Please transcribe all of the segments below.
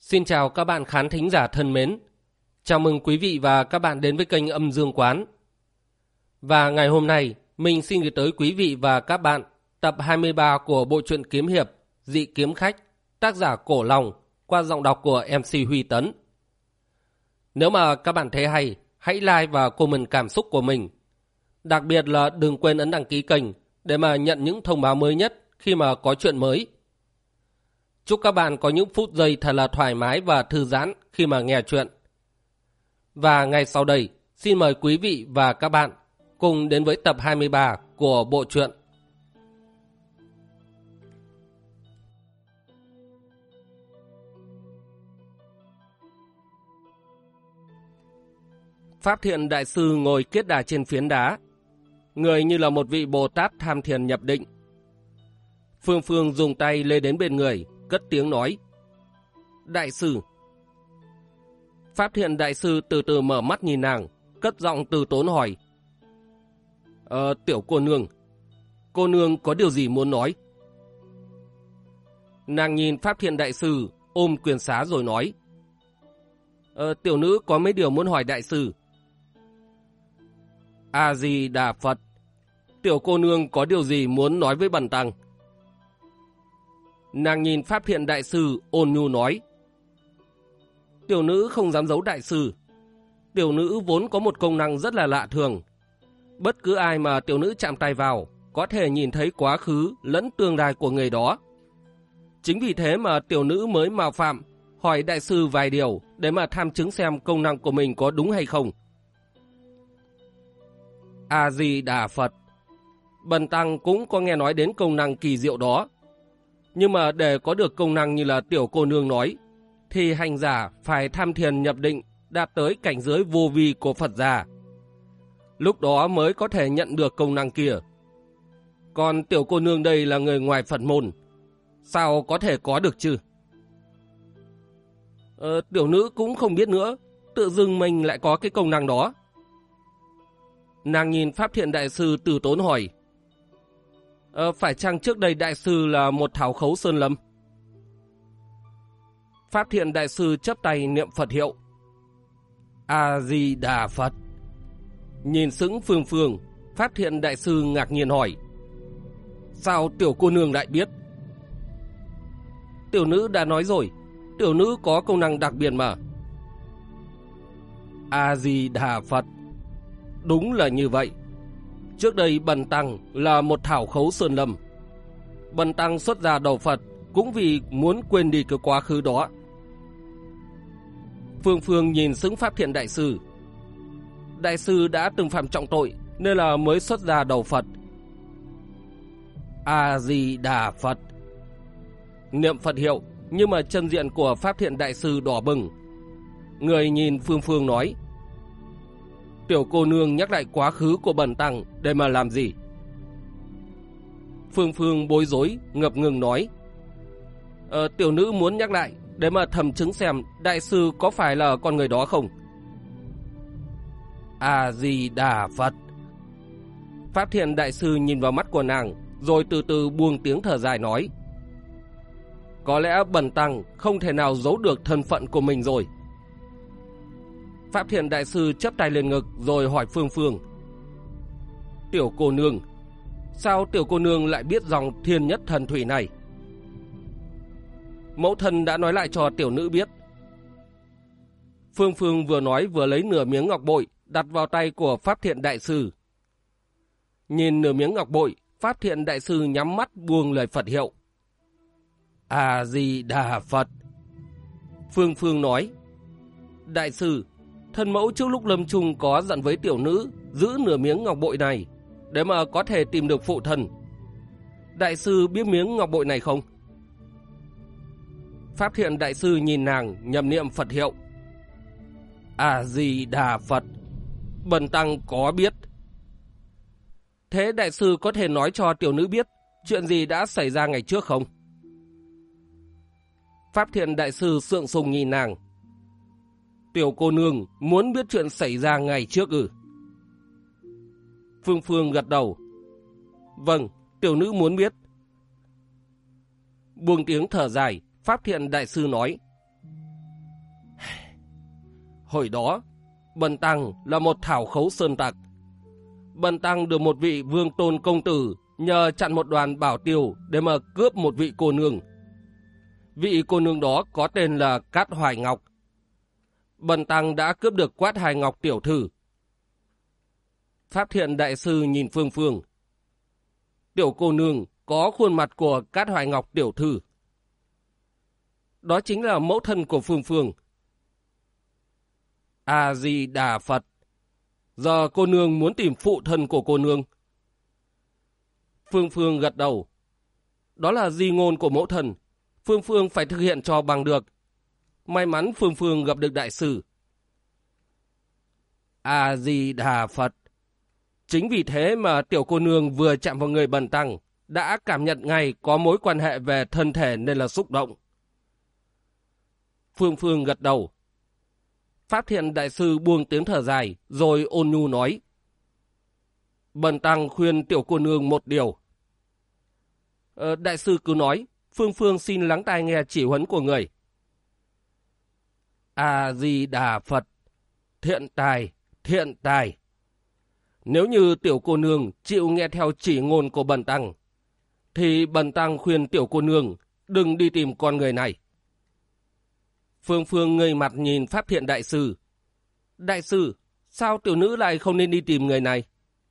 Xin chào các bạn khán thính giả thân mến. Chào mừng quý vị và các bạn đến với kênh Âm Dương Quán. Và ngày hôm nay, mình xin gửi tới quý vị và các bạn tập 23 của bộ truyện kiếm hiệp Dị Kiếm Khách, tác giả Cổ Long, qua giọng đọc của MC Huy Tấn. Nếu mà các bạn thấy hay, hãy like và comment cảm xúc của mình. Đặc biệt là đừng quên ấn đăng ký kênh để mà nhận những thông báo mới nhất khi mà có chuyện mới. Chúc các bạn có những phút giây thật là thoải mái và thư giãn khi mà nghe chuyện. Và ngay sau đây, xin mời quý vị và các bạn cùng đến với tập 23 của bộ truyện. Pháp Thiện Đại Sư ngồi kiết đà trên phiến đá, người như là một vị Bồ Tát tham thiền nhập định. Phương Phương dùng tay lê đến bên người, cất tiếng nói: Đại sư. Pháp Thiện Đại Sư từ từ mở mắt nhìn nàng, cất giọng từ tốn hỏi: Tiểu cô nương có điều gì muốn nói? Nàng nhìn Pháp Thiện Đại Sư, ôm quyền xá rồi nói: Tiểu nữ có mấy điều muốn hỏi đại sư. A Di Đà Phật. Tiểu cô nương có điều gì muốn nói với bần tăng? Nàng nhìn Pháp Thiện Đại Sư ôn nhu nói: Tiểu nữ không dám giấu đại sư. Tiểu nữ vốn có một công năng rất là lạ thường. Bất cứ ai mà tiểu nữ chạm tay vào có thể nhìn thấy quá khứ lẫn tương lai của người đó. Chính vì thế mà tiểu nữ mới mạo phạm hỏi đại sư vài điều để mà tham chứng xem công năng của mình có đúng hay không. A Di Đà Phật. Bần tăng cũng có nghe nói đến công năng kỳ diệu đó. Nhưng mà để có được công năng như là tiểu cô nương nói, thì hành giả phải tham thiền nhập định, đạt tới cảnh giới vô vi của Phật gia. Lúc đó mới có thể nhận được công năng kia. Còn tiểu cô nương đây là người ngoài Phật môn, sao có thể có được chứ? Tiểu nữ cũng không biết nữa, tự dưng mình lại có cái công năng đó. Nàng nhìn Pháp Thiện Đại Sư từ tốn hỏi: phải chăng trước đây đại sư là một thảo khấu sơn lâm? Pháp Thiện Đại Sư chắp tay niệm Phật hiệu: A Di Đà Phật. Nhìn sững Phương Phương, Pháp Thiện Đại Sư ngạc nhiên hỏi: Sao tiểu cô nương lại biết? Tiểu nữ đã nói rồi, tiểu nữ có công năng đặc biệt mà. A Di Đà Phật. Đúng là như vậy. Trước đây bần tăng là một thảo khấu sơn lâm. Bần tăng xuất gia đầu Phật cũng vì muốn quên đi cái quá khứ đó. Phương Phương nhìn sững Pháp Thiện Đại Sư. Đại sư đã từng phạm trọng tội nên là mới xuất gia đầu Phật. A Di Đà Phật. Niệm Phật hiệu, nhưng mà chân diện của Pháp Thiện Đại Sư đỏ bừng. Người nhìn Phương Phương nói: Tiểu cô nương nhắc lại quá khứ của bần tăng để mà làm gì? Phương Phương bối rối, ngập ngừng nói: Tiểu nữ muốn nhắc lại để mà thẩm chứng xem đại sư có phải là con người đó không. A Di Đà Phật. Pháp Thiện Đại Sư nhìn vào mắt của nàng, rồi từ từ buông tiếng thở dài nói: Có lẽ bần tăng không thể nào giấu được thân phận của mình rồi. Pháp Thiện Đại Sư chắp tay lên ngực rồi hỏi Phương Phương: Tiểu cô nương, sao tiểu cô nương lại biết dòng thiên nhất thần thủy này? Mẫu thân đã nói lại cho tiểu nữ biết. Phương Phương vừa nói vừa lấy nửa miếng ngọc bội đặt vào tay của Pháp Thiện Đại Sư. Nhìn nửa miếng ngọc bội, Pháp Thiện Đại Sư nhắm mắt buông lời Phật hiệu: A Di Đà Phật. Phương Phương nói: Đại sư, thân mẫu trước lúc lâm chung có dặn với tiểu nữ giữ nửa miếng ngọc bội này để mà có thể tìm được phụ thân. Đại sư biết miếng ngọc bội này không? Pháp Thiện Đại Sư nhìn nàng nhầm niệm Phật hiệu: A Di Đà Phật. Bần tăng có biết. Thế đại sư có thể nói cho tiểu nữ biết chuyện gì đã xảy ra ngày trước không? Pháp Thiện Đại Sư sượng sùng nhìn nàng: Tiểu cô nương muốn biết chuyện xảy ra ngày trước ư? Phương Phương gật đầu: Vâng, tiểu nữ muốn biết. Buông tiếng thở dài, Pháp Thiện Đại Sư nói: Hồi đó, bần tăng là một thảo khấu sơn tặc. Bần tăng được một vị vương tôn công tử nhờ chặn một đoàn bảo tiêu để mà cướp một vị cô nương. Vị cô nương đó có tên là Cát Hoài Ngọc. Bần tăng đã cướp được Quát Hoài Ngọc tiểu thư. Pháp Thiện đại sư nhìn Phương Phương. Tiểu cô nương có khuôn mặt của Cát Hoài Ngọc tiểu thư. Đó chính là mẫu thân của Phương Phương. A-di-đà Phật. Giờ cô nương muốn tìm phụ thân của cô nương. Phương Phương gật đầu. Đó là di ngôn của mẫu thân. Phương Phương phải thực hiện cho bằng được. May mắn Phương Phương gặp được đại sư. A-di-đà Phật. Chính vì thế mà tiểu cô nương vừa chạm vào người bần tăng đã cảm nhận ngay có mối quan hệ về thân thể nên là xúc động. Phương Phương gật đầu. Pháp Thiện đại sư buông tiếng thở dài rồi ôn nhu nói. Bần tăng khuyên tiểu cô nương một điều. Đại sư cứ nói, Phương Phương xin lắng tai nghe chỉ huấn của người. A-di-đà Phật. Thiện tài, thiện tài. Nếu như tiểu cô nương chịu nghe theo chỉ ngôn của bần tăng, thì bần tăng khuyên tiểu cô nương đừng đi tìm con người này. Phương Phương ngây mặt nhìn Pháp Thiện đại sư. Đại sư, sao tiểu nữ lại không nên đi tìm người này?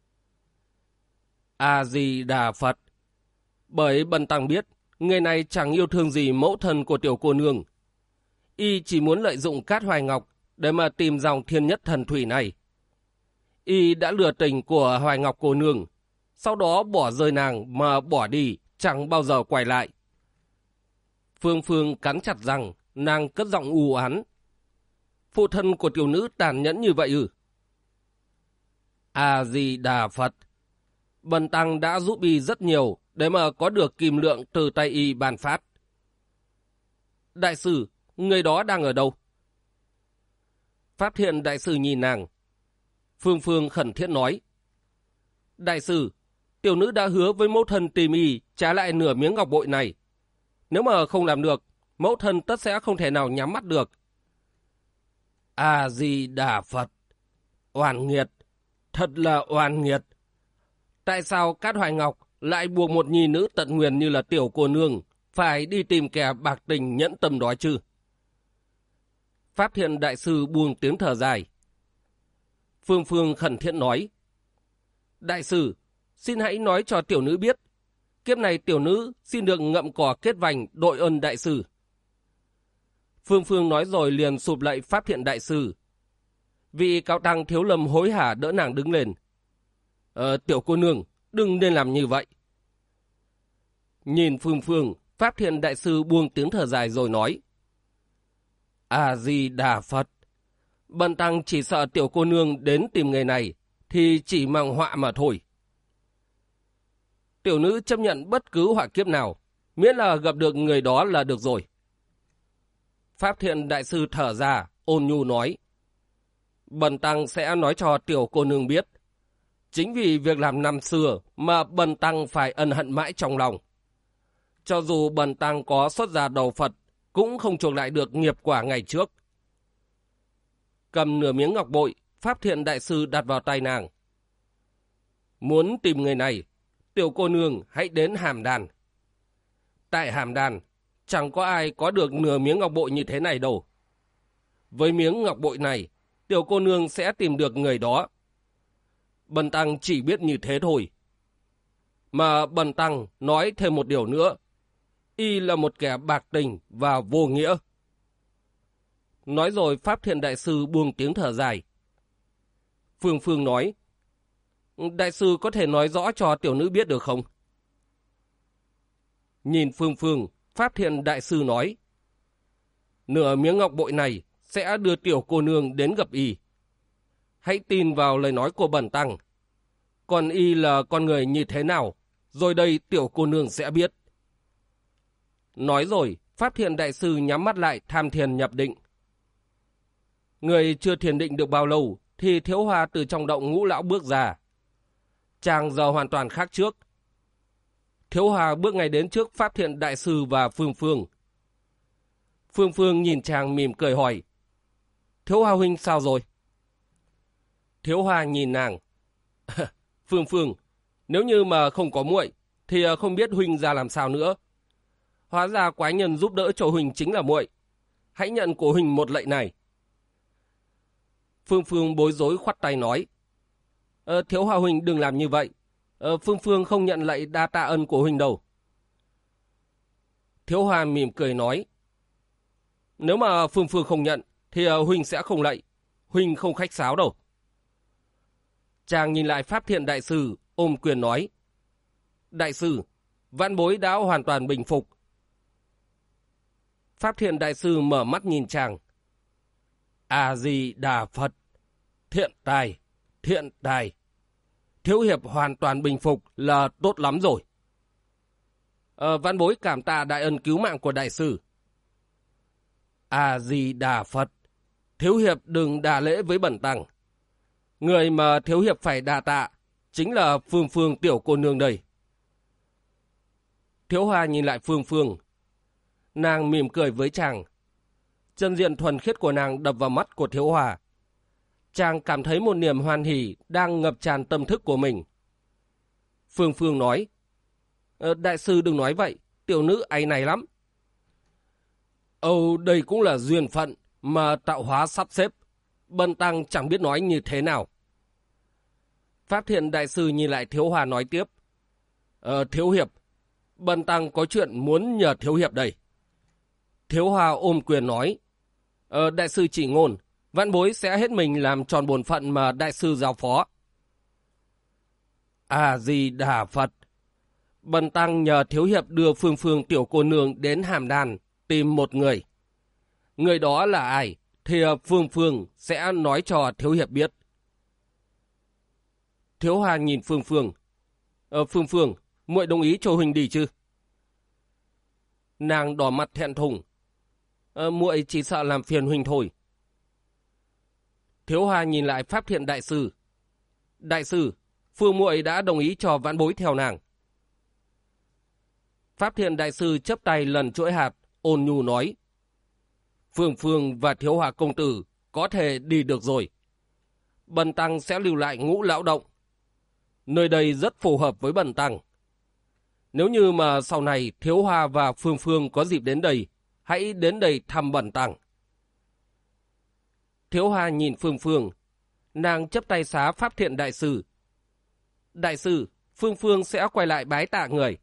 A-di-đà Phật. Bởi bần tăng biết, người này chẳng yêu thương gì mẫu thân của tiểu cô nương. Y chỉ muốn lợi dụng Cát Hoài Ngọc để mà tìm dòng thiên nhất thần thủy này. Y đã lừa tình của Hoài Ngọc cô nương, sau đó bỏ rơi nàng mà bỏ đi, chẳng bao giờ quay lại. Phương Phương cắn chặt răng, nàng cất giọng u oán. Phụ thân của tiểu nữ tàn nhẫn như vậy ư? A-di-đà Phật. Bần tăng đã giúp y rất nhiều để mà có được kim lượng từ tay y ban phát. Đại sư, người đó đang ở đâu? Pháp Thiện đại sư nhìn nàng. Phương Phương khẩn thiết nói. Đại sư, tiểu nữ đã hứa với mẫu thân tìm y trả lại nửa miếng ngọc bội này. Nếu mà không làm được, mẫu thân tất sẽ không thể nào nhắm mắt được. A-di-đà Phật. Oan nghiệt, thật là oan nghiệt. Tại sao Cát Hoài Ngọc lại buộc một nhi nữ tận nguyền như là tiểu cô nương phải đi tìm kẻ bạc tình nhẫn tâm đó chứ? Pháp Thiện đại sư buông tiếng thở dài. Phương Phương khẩn thiết nói. Đại sư, xin hãy nói cho tiểu nữ biết. Kiếp này tiểu nữ xin được ngậm cỏ kết vành đội ơn đại sư. Phương Phương nói rồi liền sụp lạy Pháp Thiện đại sư. Vị cao tăng Thiếu Lâm hối hả đỡ nàng đứng lên. Tiểu cô nương, đừng nên làm như vậy. Nhìn Phương Phương, Pháp Thiện đại sư buông tiếng thở dài rồi nói. A-di-đà Phật. Bần tăng chỉ sợ tiểu cô nương đến tìm người này thì chỉ mang họa mà thôi. Tiểu nữ chấp nhận bất cứ họa kiếp nào, miễn là gặp được người đó là được rồi. Pháp Thiện đại sư thở ra, ôn nhu nói. Bần tăng sẽ nói cho tiểu cô nương biết. Chính vì việc làm năm xưa mà bần tăng phải ân hận mãi trong lòng. Cho dù bần tăng có xuất gia đầu Phật, cũng không chuộc lại được nghiệp quả ngày trước. Cầm nửa miếng ngọc bội, Pháp Thiện đại sư đặt vào tay nàng. Muốn tìm người này, tiểu cô nương hãy đến Hàm Đàn. Tại Hàm Đàn, chẳng có ai có được nửa miếng ngọc bội như thế này đâu. Với miếng ngọc bội này, tiểu cô nương sẽ tìm được người đó. Bần tăng chỉ biết như thế thôi. Mà bần tăng nói thêm một điều nữa. Y là một kẻ bạc tình và vô nghĩa. Nói rồi Pháp Thiện đại sư buông tiếng thở dài. Phương Phương nói. Đại sư có thể nói rõ cho tiểu nữ biết được không? Nhìn Phương Phương, Pháp Thiện đại sư nói. Nửa miếng ngọc bội này sẽ đưa tiểu cô nương đến gặp y. Hãy tin vào lời nói của bần tăng. Còn y là con người như thế nào, rồi đây tiểu cô nương sẽ biết. Nói rồi, Pháp Thiện đại sư nhắm mắt lại tham thiền nhập định. Người chưa thiền định được bao lâu thì Thiếu Hoa từ trong động Ngũ Lão bước ra. Chàng giờ hoàn toàn khác trước. Thiếu Hoa bước ngay đến trước Pháp Thiện đại sư và Phương Phương. Phương Phương nhìn chàng mỉm cười hỏi. Thiếu Hoa huynh sao rồi? Thiếu Hoa nhìn nàng. Phương Phương, nếu như mà không có muội thì không biết huynh ra làm sao nữa. Hóa ra quái nhân giúp đỡ cho huynh chính là muội. Hãy nhận của huynh một lạy này. Phương Phương bối rối khoắt tay nói. Thiếu Hoa huynh đừng làm như vậy. Phương Phương không nhận lạy đa tạ ân của huynh đâu. Thiếu Hoa mỉm cười nói. Nếu mà Phương Phương không nhận thì huynh sẽ không lạy. Huynh không khách sáo đâu. Chàng nhìn lại Pháp Thiện đại sư, ôm quyền nói. Đại sư, vãn bối đã hoàn toàn bình phục. Pháp Thiện đại sư mở mắt nhìn chàng. A-di-đà Phật. Thiện tài, thiện tài. Thiếu hiệp hoàn toàn bình phục là tốt lắm rồi. Vãn bối cảm tạ đại ân cứu mạng của đại sư. A-di-đà Phật. Thiếu hiệp đừng đà lễ với bẩn tăng. Người mà thiếu hiệp phải đà tạ chính là Phương Phương tiểu cô nương đây. Thiếu Hoa nhìn lại Phương Phương. Nàng mỉm cười với chàng. Chân diện thuần khiết của nàng đập vào mắt của Thiếu Hoa. Chàng cảm thấy một niềm hoan hỉ đang ngập tràn tâm thức của mình. Phương Phương nói. Đại sư đừng nói vậy, tiểu nữ áy náy lắm. Âu, đây cũng là duyên phận mà tạo hóa sắp xếp. Bần tăng chẳng biết nói như thế nào. Pháp Thiện đại sư nhìn lại Thiếu Hoa nói tiếp. Thiếu hiệp, bần tăng có chuyện muốn nhờ thiếu hiệp đây. Thiếu Hoa ôm quyền nói. Đại sư chỉ ngôn, vãn bối sẽ hết mình làm tròn bổn phận mà đại sư giao phó. A-di-đà Phật. Bần tăng nhờ thiếu hiệp đưa Phương Phương tiểu cô nương đến Hàm Đàn tìm một người. Người đó là ai thì Phương Phương sẽ nói cho thiếu hiệp biết. Thiếu Hoa nhìn Phương Phương. Phương Phương, muội đồng ý cho huynh đi chứ? Nàng đỏ mặt thẹn thùng. Muội chỉ sợ làm phiền huynh thôi. Thiếu Hoa nhìn lại Pháp Thiện đại sư. Đại sư, Phương muội đã đồng ý cho vãn bối theo nàng. Pháp Thiện đại sư chấp tay lần chuỗi hạt, ôn nhu nói. Phương Phương và Thiếu Hoa công tử có thể đi được rồi. Bần tăng sẽ lưu lại Ngũ Lão Động. Nơi đây rất phù hợp với bần tăng. Nếu như mà sau này Thiếu Hoa và Phương Phương có dịp đến đây, hãy đến đây thăm bần tăng. Thiếu Hoa nhìn Phương Phương. Nàng chấp tay xá Pháp Thiện đại sư. Đại sư, Phương Phương sẽ quay lại bái tạ người.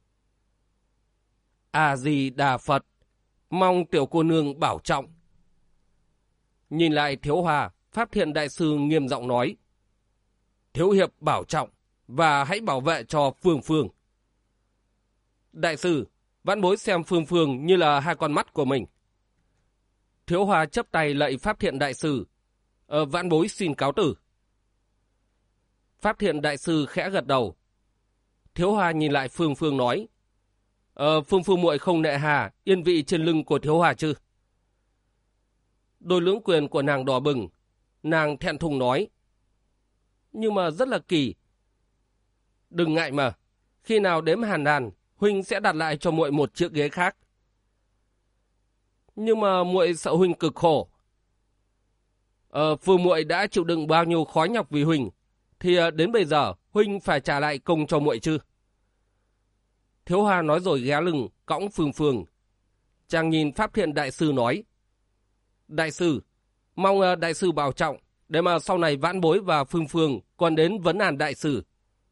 A-di-đà Phật. Mong tiểu cô nương bảo trọng. Nhìn lại Thiếu Hoa, Pháp Thiện đại sư nghiêm giọng nói. Thiếu hiệp bảo trọng và hãy bảo vệ cho Phương Phương. Đại sư, vãn bối xem Phương Phương như là hai con mắt của mình. Thiếu Hoa chấp tay lạy Pháp Thiện đại sư. Vãn bối xin cáo tử. Pháp Thiện đại sư khẽ gật đầu. Thiếu Hoa nhìn lại Phương Phương nói. Phương Phương muội không nệ hà yên vị trên lưng của Thiếu Hoa chứ? Đôi lưỡng quyền của nàng đỏ bừng. Nàng thẹn thùng nói. Nhưng mà rất là kỳ. Đừng ngại mà. Khi nào đếm Hàn Đàn, huynh sẽ đặt lại cho muội một chiếc ghế khác. Nhưng mà muội sợ huynh cực khổ. Phương muội đã chịu đựng bao nhiêu khó nhọc vì huynh, thì đến bây giờ huynh phải trả lại công cho muội chứ? Thiếu Hoa nói rồi ghé lưng cõng Phương Phương. Chàng nhìn Pháp Thiện đại sư nói. Đại sư, mong đại sư bảo trọng, để mà sau này vãn bối và Phương Phương còn đến vấn an đại sư.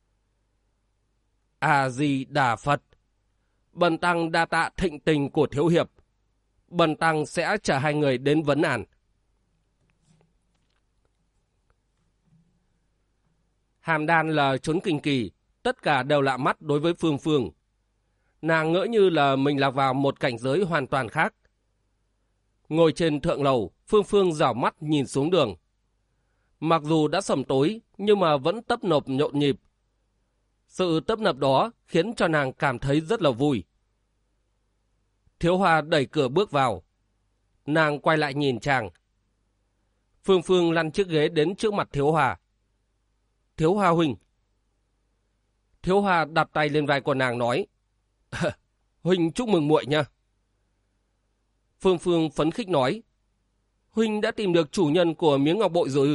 A-di-đà Phật. Bần tăng đa tạ thịnh tình của thiếu hiệp. Bần tăng sẽ chở hai người đến vấn an. Hàm Đan là chốn kinh kỳ, tất cả đều lạ mắt đối với Phương Phương. Nàng ngỡ như là mình lạc vào một cảnh giới hoàn toàn khác. Ngồi trên thượng lầu, Phương Phương rảo mắt nhìn xuống đường. Mặc dù đã sầm tối, nhưng mà vẫn tấp nập nhộn nhịp. Sự tấp nập đó khiến cho nàng cảm thấy rất là vui. Thiếu Hoa đẩy cửa bước vào. Nàng quay lại nhìn chàng. Phương Phương lăn chiếc ghế đến trước mặt Thiếu Hoa. Thiếu Hoa huynh. Thiếu Hoa đặt tay lên vai của nàng nói. Huynh chúc mừng muội nha. Phương Phương phấn khích nói. Huynh đã tìm được chủ nhân của miếng ngọc bội rồi ư?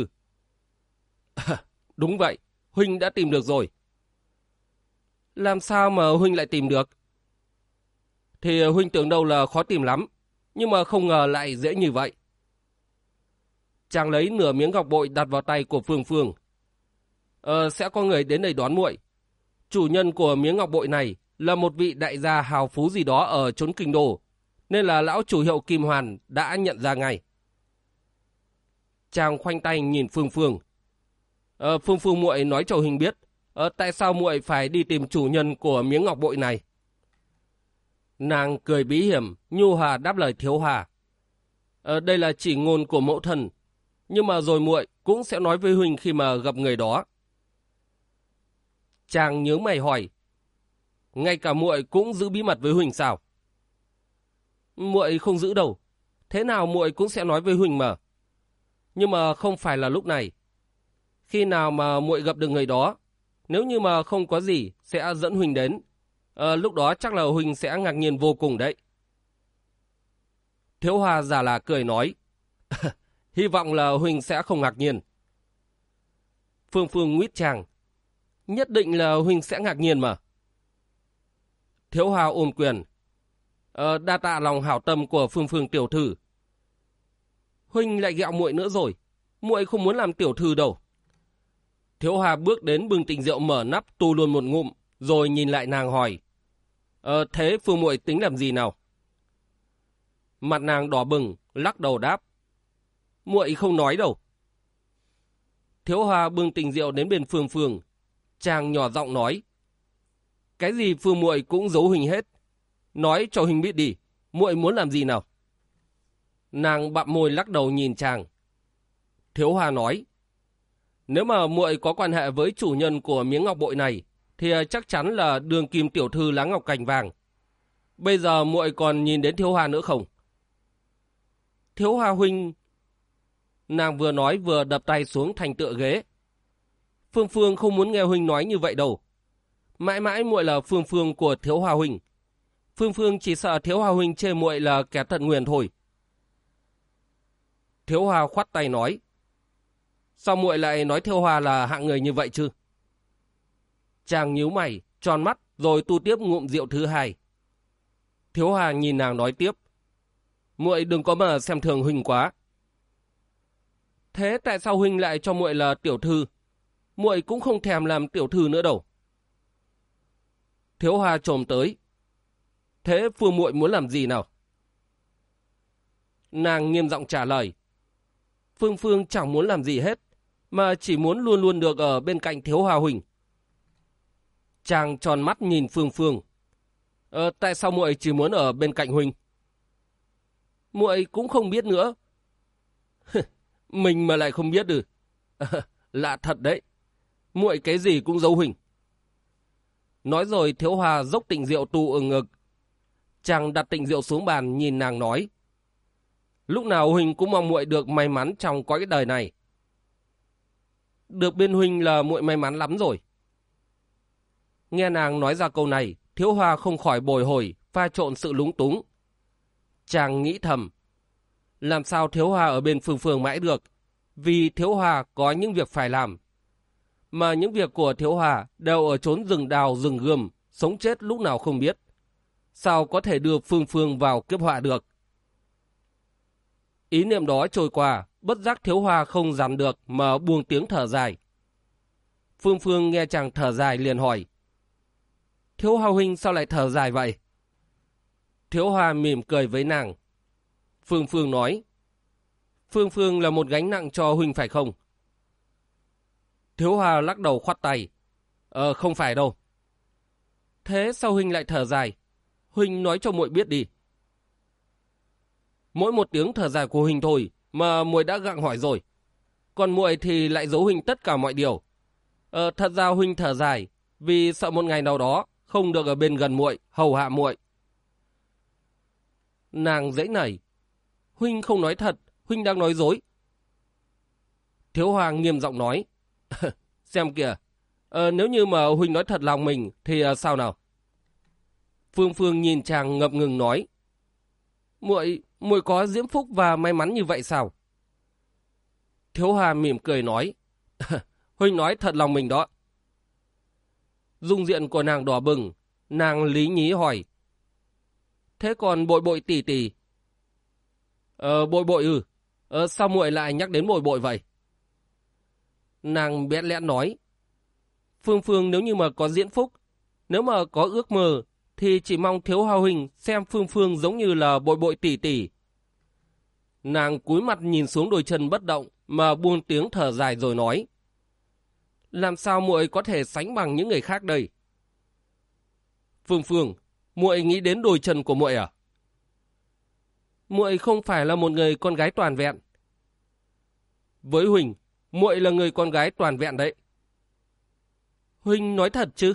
Đúng vậy, Huynh đã tìm được rồi. Làm sao mà Huynh lại tìm được? Thì Huynh tưởng đâu là khó tìm lắm, nhưng mà không ngờ lại dễ như vậy. Chàng lấy nửa miếng ngọc bội đặt vào tay của Phương Phương. Sẽ có người đến đây đón muội. Chủ nhân của miếng ngọc bội này là một vị đại gia hào phú gì đó ở chốn kinh đô, nên là lão chủ hiệu Kim Hoàn đã nhận ra ngay. Chàng khoanh tay nhìn Phương Phương. Phương Phương muội nói cho Huynh biết, tại sao muội phải đi tìm chủ nhân của miếng ngọc bội này? Nàng cười bí hiểm, nhu hòa đáp lời Thiếu Hà. Đây là chỉ ngôn của mẫu thân, nhưng mà rồi muội cũng sẽ nói với Huynh khi mà gặp người đó. Chàng nhớ mày hỏi, ngay cả muội cũng giữ bí mật với Huynh sao? Muội không giữ đâu, thế nào muội cũng sẽ nói với Huynh mà. Nhưng mà không phải là lúc này. Khi nào mà muội gặp được người đó, nếu như mà không có gì sẽ dẫn Huynh đến. Lúc đó chắc là Huynh sẽ ngạc nhiên vô cùng đấy. Thiếu Hòa giả là cười nói, hy vọng là Huynh sẽ không ngạc nhiên. Phương Phương nguyết chàng, nhất định là Huynh sẽ ngạc nhiên mà. Thiếu Hòa ôm quyền, đa tạ lòng hảo tâm của Phương Phương tiểu thư. Huynh lại ghẹo muội nữa rồi, muội không muốn làm tiểu thư đâu. Thiếu Hà bước đến bưng tịnh rượu mở nắp tu luôn một ngụm, rồi nhìn lại nàng hỏi, thế Phương muội tính làm gì nào? Mặt nàng đỏ bừng, lắc đầu đáp, muội không nói đâu. Thiếu Hà bưng tịnh rượu đến bên Phương Phương, chàng nhỏ giọng nói, cái gì Phương muội cũng giấu Huynh hết, nói cho Huynh biết đi, muội muốn làm gì nào? Nàng bặm môi lắc đầu nhìn chàng. Thiếu Hà nói, nếu mà muội có quan hệ với chủ nhân của miếng ngọc bội này, thì chắc chắn là đường kim tiểu thư lá ngọc cành vàng. Bây giờ muội còn nhìn đến Thiếu Hà nữa không? Thiếu Hà huynh... Nàng vừa nói vừa đập tay xuống thành tựa ghế. Phương Phương không muốn nghe huynh nói như vậy đâu. Mãi mãi muội là Phương Phương của Thiếu Hà huynh. Phương Phương chỉ sợ Thiếu Hà huynh chê muội là kẻ tận nguyền thôi. Thiếu Hà khoát tay nói, sao muội lại nói Thiếu Hà là hạng người như vậy chứ? Chàng nhíu mày, tròn mắt rồi tu tiếp ngụm rượu thứ hai. Thiếu Hà nhìn nàng nói tiếp, muội đừng có mà xem thường huynh quá. Thế tại sao huynh lại cho muội là tiểu thư? Muội cũng không thèm làm tiểu thư nữa đâu. Thiếu Hà trồm tới, thế Phương muội muốn làm gì nào? Nàng nghiêm giọng trả lời, Phương Phương chẳng muốn làm gì hết, mà chỉ muốn luôn luôn được ở bên cạnh Thiếu Hà huynh. Chàng tròn mắt nhìn Phương Phương, tại sao muội chỉ muốn ở bên cạnh huynh? Muội cũng không biết nữa. Mình mà lại không biết ư? Lạ thật đấy, muội cái gì cũng giấu huynh. Nói rồi Thiếu Hà dốc tịnh rượu tu ở ngực. Chàng đặt tịnh rượu xuống bàn nhìn nàng nói, lúc nào huynh cũng mong muội được may mắn trong cõi đời này. Được bên huynh là muội may mắn lắm rồi. Nghe nàng nói ra câu này, Thiếu Hà không khỏi bồi hồi, pha trộn sự lúng túng. Chàng nghĩ thầm, làm sao Thiếu Hà ở bên Phương Phương mãi được, vì Thiếu Hà có những việc phải làm. Mà những việc của Thiếu Hà đều ở chốn rừng đào rừng gươm, sống chết lúc nào không biết. Sao có thể đưa Phương Phương vào kiếp họa được? Ý niệm đó trôi qua, bất giác Thiếu Hà không dằn được mà buông tiếng thở dài. Phương Phương nghe chàng thở dài liền hỏi, Thiếu Hà huynh sao lại thở dài vậy? Thiếu Hà mỉm cười với nàng. Phương Phương nói, Phương Phương là một gánh nặng cho huynh phải không? Thiếu Hà lắc đầu khoát tay, không phải đâu. Thế sao huynh lại thở dài? Huynh nói cho muội biết đi. Mỗi một tiếng thở dài của huynh thôi mà muội đã gặng hỏi rồi. Còn muội thì lại giấu huynh tất cả mọi điều. Thật ra huynh thở dài vì sợ một ngày nào đó không được ở bên gần muội, hầu hạ muội. Nàng dãy nảy, huynh không nói thật, huynh đang nói dối. Thiếu Hoàng nghiêm giọng nói, xem kìa, nếu như mà huynh nói thật lòng mình thì sao nào? Phương Phương nhìn chàng ngập ngừng nói, muội có diễm phúc và may mắn như vậy sao? Thiếu Hà mỉm cười nói. Huynh nói thật lòng mình đó. Dung diện của nàng đỏ bừng, nàng lý nhí hỏi. Thế còn Bội Bội tỷ tỷ? Bội Bội ư? Sao muội lại nhắc đến Bội Bội vậy? Nàng bẽn lẽn nói. Phương Phương nếu như mà có diễn phúc, nếu mà có ước mơ, thì chỉ mong Thiếu Hà huynh xem Phương Phương giống như là Bội Bội tỷ tỷ. Nàng cúi mặt nhìn xuống đôi chân bất động mà buông tiếng thở dài rồi nói. Làm sao muội có thể sánh bằng những người khác đây? Phương Phương, muội nghĩ đến đôi chân của muội à? Muội không phải là một người con gái toàn vẹn. Với huynh, muội là người con gái toàn vẹn đấy. Huynh nói thật chứ?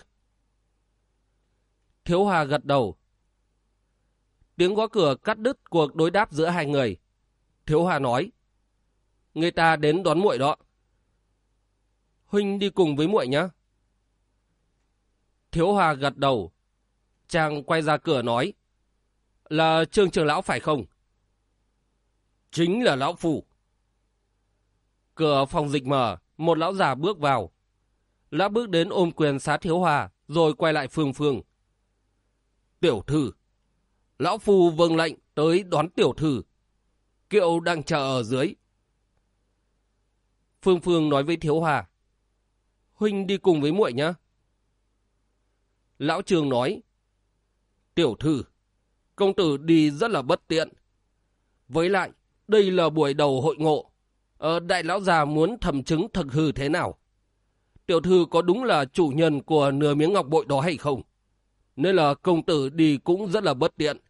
Thiếu Hà gật đầu. Tiếng gõ cửa cắt đứt cuộc đối đáp giữa hai người. Thiếu Hà nói. Người ta đến đón muội đó. Huynh đi cùng với muội nhé. Thiếu Hà gật đầu. Chàng quay ra cửa nói. Là Trương trưởng lão phải không? Chính là lão phu. Cửa phòng dịch mở, một lão già bước vào. Lão bước đến ôm quyền xá Thiếu Hà, rồi quay lại Phương Phương. Tiểu thư, lão phu vâng lệnh tới đón tiểu thư. Kiệu đang chờ ở dưới. Phương Phương nói với Thiếu Hà. Huynh đi cùng với muội nhé. Lão Trương nói. Tiểu thư, công tử đi rất là bất tiện. Với lại, đây là buổi đầu hội ngộ. Đại lão già muốn thẩm chứng thực hư thế nào? Tiểu thư có đúng là chủ nhân của nửa miếng ngọc bội đó hay không? Nên là công tử đi cũng rất là bất tiện.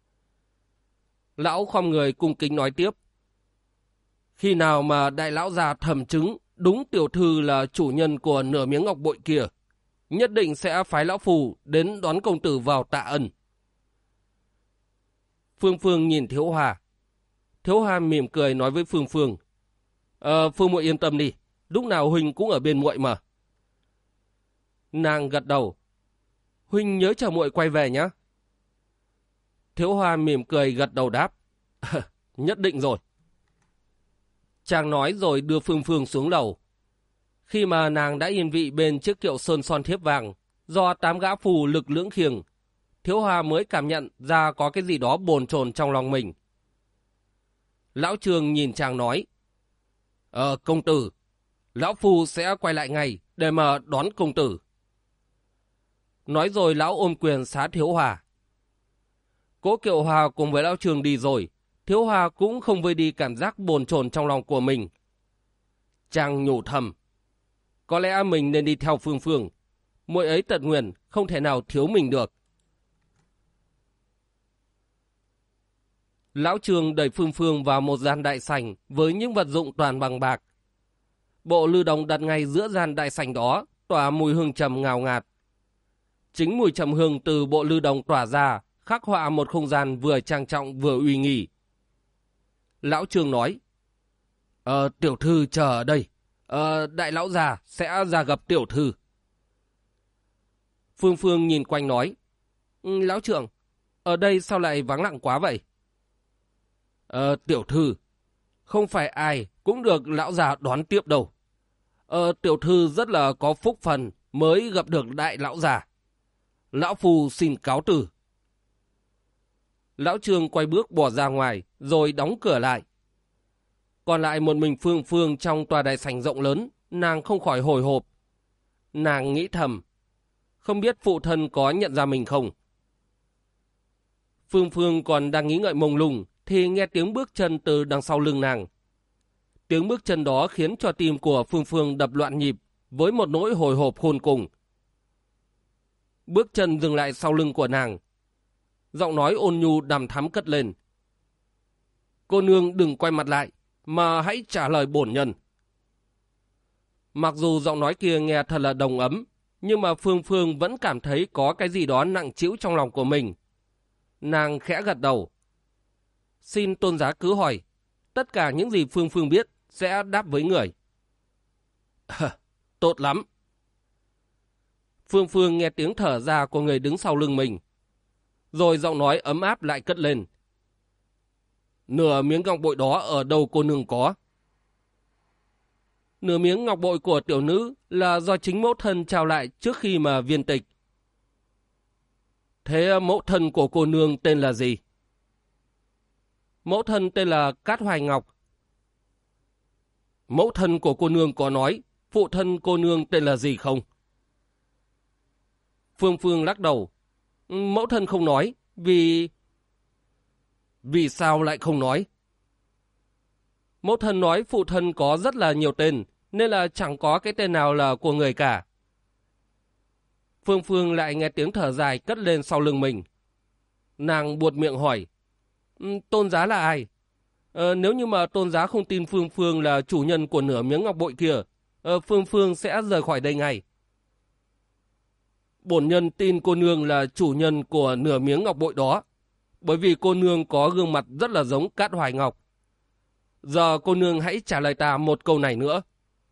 Lão khom người cung kính nói tiếp. Khi nào mà đại lão già thẩm chứng đúng tiểu thư là chủ nhân của nửa miếng ngọc bội kia, nhất định sẽ phái lão phù đến đón công tử vào tạ ân. Phương Phương nhìn Thiếu Hà. Thiếu Hà mỉm cười nói với Phương Phương. Phương muội yên tâm đi, lúc nào huynh cũng ở bên muội mà. Nàng gật đầu. Huynh nhớ chờ muội quay về nhé. Thiếu Hà mỉm cười gật đầu đáp. Nhất định rồi. Chàng nói rồi đưa Phương Phương xuống lầu. Khi mà nàng đã yên vị bên chiếc kiệu sơn son thiếp vàng, do 8 gã phù lực lưỡng khiêng, Thiếu Hà mới cảm nhận ra có cái gì đó bồn chồn trong lòng mình. Lão Trương nhìn chàng nói. Công tử, lão phu sẽ quay lại ngay để mà đón công tử. Nói rồi lão ôm quyền xá Thiếu Hà. Cố Kiệu Hà cùng với lão Trương đi rồi, Thiếu Hà cũng không vơi đi cảm giác bồn chồn trong lòng của mình. Chàng nhủ thầm. Có lẽ mình nên đi theo Phương Phương. Muội ấy tận nguyện không thể nào thiếu mình được. Lão Trương đẩy Phương Phương vào một gian đại sảnh với những vật dụng toàn bằng bạc. Bộ lư đồng đặt ngay giữa gian đại sảnh đó tỏa mùi hương trầm ngào ngạt. Chính mùi trầm hương từ bộ lư đồng tỏa ra khắc họa một không gian vừa trang trọng vừa uy nghi. Lão Trương nói. Tiểu thư chờ ở đây. Đại lão già sẽ ra gặp tiểu thư. Phương Phương nhìn quanh nói. Lão trưởng, ở đây sao lại vắng lặng quá vậy? Tiểu thư, không phải ai cũng được lão già đón tiếp đâu. Tiểu thư rất là có phúc phần mới gặp được đại lão già. Lão phu xin cáo từ. Lão Trương quay bước bỏ ra ngoài rồi đóng cửa lại. Còn lại một mình Phương Phương trong tòa đại sảnh rộng lớn, nàng không khỏi hồi hộp. Nàng nghĩ thầm, không biết phụ thân có nhận ra mình không? Phương Phương còn đang nghĩ ngợi mông lung thì nghe tiếng bước chân từ đằng sau lưng nàng. Tiếng bước chân đó khiến cho tim của Phương Phương đập loạn nhịp với một nỗi hồi hộp khôn cùng. Bước chân dừng lại sau lưng của nàng. Giọng nói ôn nhu đằm thắm cất lên. Cô nương đừng quay mặt lại, mà hãy trả lời bổn nhân. Mặc dù giọng nói kia nghe thật là đồng ấm, nhưng mà Phương Phương vẫn cảm thấy có cái gì đó nặng trĩu trong lòng của mình. Nàng khẽ gật đầu. Xin tôn giá cứ hỏi, tất cả những gì Phương Phương biết sẽ đáp với người. Tốt lắm. Phương Phương nghe tiếng thở ra của người đứng sau lưng mình. Rồi giọng nói ấm áp lại cất lên. Nửa miếng ngọc bội đó ở đâu cô nương có? Nửa miếng ngọc bội của tiểu nữ là do chính mẫu thân trao lại trước khi mà viên tịch. Thế mẫu thân của cô nương tên là gì? Mẫu thân tên là Cát Hoài Ngọc. Mẫu thân của cô nương có nói phụ thân cô nương tên là gì không? Phương Phương lắc đầu. Mẫu thân không nói, vì... Vì sao lại không nói? Mẫu thân nói phụ thân có rất là nhiều tên, nên là chẳng có cái tên nào là của người cả. Phương Phương lại nghe tiếng thở dài cất lên sau lưng mình. Nàng buột miệng hỏi. Tôn giá là ai? Nếu như mà tôn giá không tin Phương Phương là chủ nhân của nửa miếng ngọc bội kia, Phương Phương sẽ rời khỏi đây ngay. Bổn nhân tin cô nương là chủ nhân của nửa miếng ngọc bội đó, bởi vì cô nương có gương mặt rất là giống Cát Hoài Ngọc. Giờ cô nương hãy trả lời ta một câu này nữa.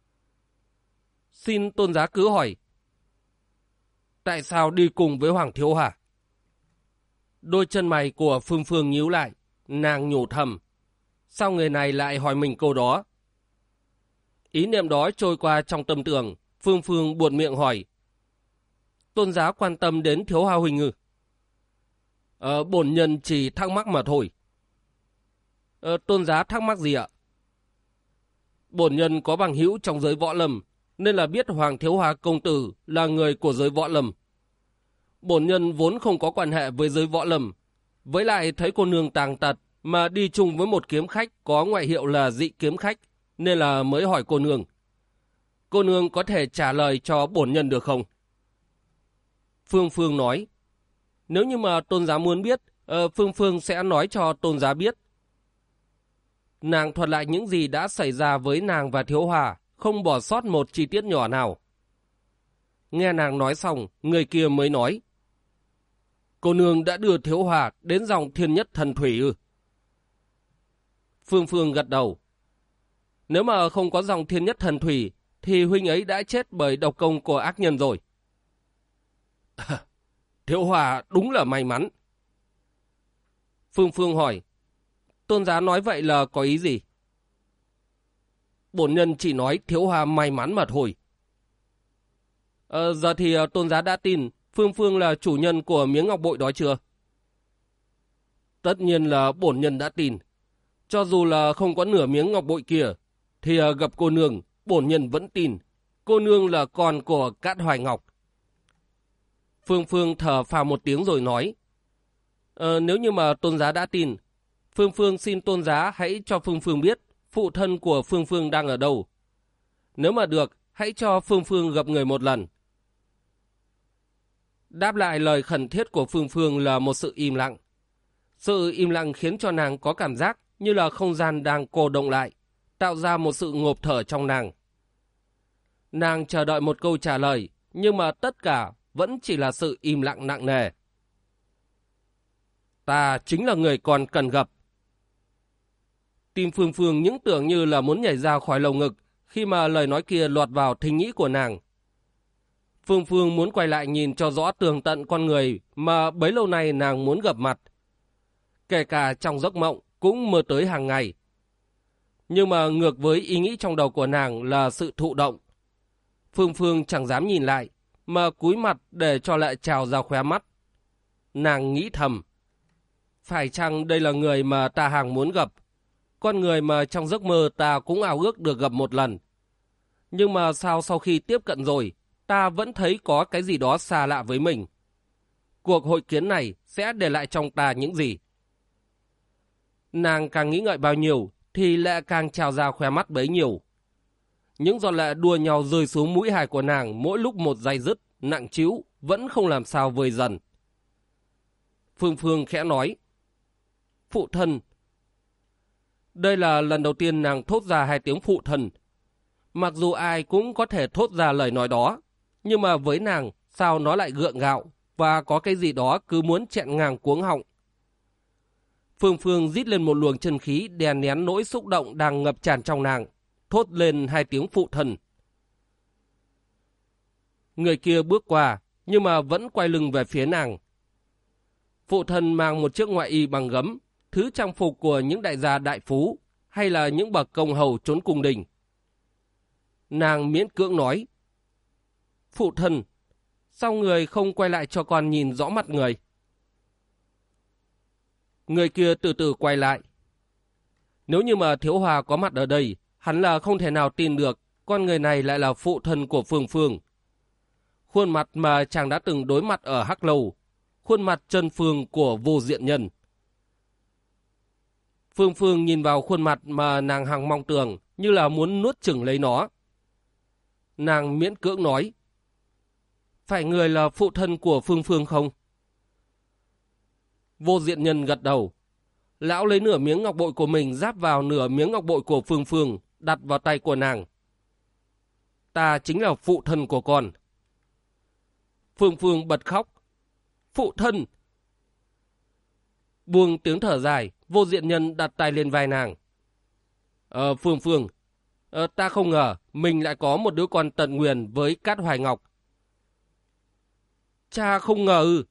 Xin tôn giá cứ hỏi. Tại sao đi cùng với Hoàng Thiếu Hà? Đôi chân mày của Phương Phương nhíu lại, nàng nhủ thầm. Sao người này lại hỏi mình câu đó? Ý niệm đó trôi qua trong tâm tưởng, Phương Phương buột miệng hỏi. Tôn giá quan tâm đến Thiếu Hà huynh ư? Bổn nhân chỉ thắc mắc mà thôi. Tôn giá thắc mắc gì ạ? Bổn nhân có bằng hữu trong giới võ lâm, nên là biết Hoàng Thiếu Hà công tử là người của giới võ lâm. Bổn nhân vốn không có quan hệ với giới võ lâm, với lại thấy cô nương tàng tật mà đi chung với một kiếm khách có ngoại hiệu là Dị Kiếm Khách, nên là mới hỏi cô nương. Cô nương có thể trả lời cho bổn nhân được không? Phương Phương nói. Nếu như mà tôn giá muốn biết, Phương Phương sẽ nói cho tôn giá biết. Nàng thuật lại những gì đã xảy ra với nàng và Thiếu Hòa, không bỏ sót một chi tiết nhỏ nào. Nghe nàng nói xong, người kia mới nói. Cô nương đã đưa Thiếu Hòa đến dòng Thiên Nhất Thần Thủy ư? Phương Phương gật đầu. Nếu mà không có dòng Thiên Nhất Thần Thủy, thì huynh ấy đã chết bởi độc công của ác nhân rồi. Thiếu Hòa đúng là may mắn. Phương Phương hỏi. Tôn giá nói vậy là có ý gì? Bổn nhân chỉ nói Thiếu Hòa may mắn mà thôi. Giờ thì tôn giá đã tin Phương Phương là chủ nhân của miếng ngọc bội đó chưa? Tất nhiên là bổn nhân đã tin. Cho dù là không có nửa miếng ngọc bội kia, thì gặp cô nương, bổn nhân vẫn tin. Cô nương là con của Cát Hoài Ngọc. Phương Phương thở phào một tiếng rồi nói. Nếu như mà tôn giá đã tin, Phương Phương xin tôn giá hãy cho Phương Phương biết phụ thân của Phương Phương đang ở đâu. Nếu mà được, hãy cho Phương Phương gặp người một lần. Đáp lại lời khẩn thiết của Phương Phương là một sự im lặng. Sự im lặng khiến cho nàng có cảm giác như là không gian đang cô động lại, tạo ra một sự ngộp thở trong nàng. Nàng chờ đợi một câu trả lời, nhưng mà tất cả vẫn chỉ là sự im lặng nặng nề. Ta chính là người còn cần gặp. Tim Phương Phương những tưởng như là muốn nhảy ra khỏi lồng ngực khi mà lời nói kia lọt vào thính nhĩ của nàng. Phương Phương muốn quay lại nhìn cho rõ tường tận con người mà bấy lâu nay nàng muốn gặp mặt. Kể cả trong giấc mộng cũng mơ tới hàng ngày. Nhưng mà ngược với ý nghĩ trong đầu của nàng là sự thụ động. Phương Phương chẳng dám nhìn lại, mà cúi mặt để cho lệ trào ra khóe mắt. Nàng nghĩ thầm. Phải chăng đây là người mà ta hàng muốn gặp? Con người mà trong giấc mơ ta cũng ao ước được gặp một lần. Nhưng mà sao sau khi tiếp cận rồi, ta vẫn thấy có cái gì đó xa lạ với mình. Cuộc hội kiến này sẽ để lại trong ta những gì? Nàng càng nghĩ ngợi bao nhiêu, thì lệ càng trào ra khóe mắt bấy nhiêu. Những giọt lệ đua nhau rơi xuống mũi hài của nàng mỗi lúc một day dứt, nặng trĩu, vẫn không làm sao vơi dần. Phương Phương khẽ nói. Phụ thân. Đây là lần đầu tiên nàng thốt ra hai tiếng phụ thân. Mặc dù ai cũng có thể thốt ra lời nói đó, nhưng mà với nàng sao nó lại gượng gạo và có cái gì đó cứ muốn chẹn ngang cuống họng. Phương Phương rít lên một luồng chân khí đè nén nỗi xúc động đang ngập tràn trong nàng, thốt lên hai tiếng phụ thân. Người kia bước qua, nhưng mà vẫn quay lưng về phía nàng. Phụ thân mang một chiếc ngoại y bằng gấm, thứ trang phục của những đại gia đại phú, hay là những bậc công hầu trốn cung đình. Nàng miễn cưỡng nói. Phụ thân, sao người không quay lại cho con nhìn rõ mặt người? Người kia từ từ quay lại. Nếu như mà Thiếu Hòa có mặt ở đây, hắn là không thể nào tin được con người này lại là phụ thân của Phương Phương. Khuôn mặt mà chàng đã từng đối mặt ở Hắc Lâu, khuôn mặt chân phương của Vô Diện Nhân. Phương Phương nhìn vào khuôn mặt mà nàng hằng mong tưởng như là muốn nuốt chửng lấy nó. Nàng miễn cưỡng nói. Phải người là phụ thân của Phương Phương không? Vô Diện Nhân gật đầu. Lão lấy nửa miếng ngọc bội của mình giáp vào nửa miếng ngọc bội của Phương Phương, đặt vào tay của nàng. Ta chính là phụ thân của con. Phương Phương bật khóc. Phụ thân! Buông tiếng thở dài, Vô Diện Nhân đặt tay lên vai nàng. Phương Phương, ta không ngờ mình lại có một đứa con tận nguyền với Cát Hoài Ngọc. Cha không ngờ ư?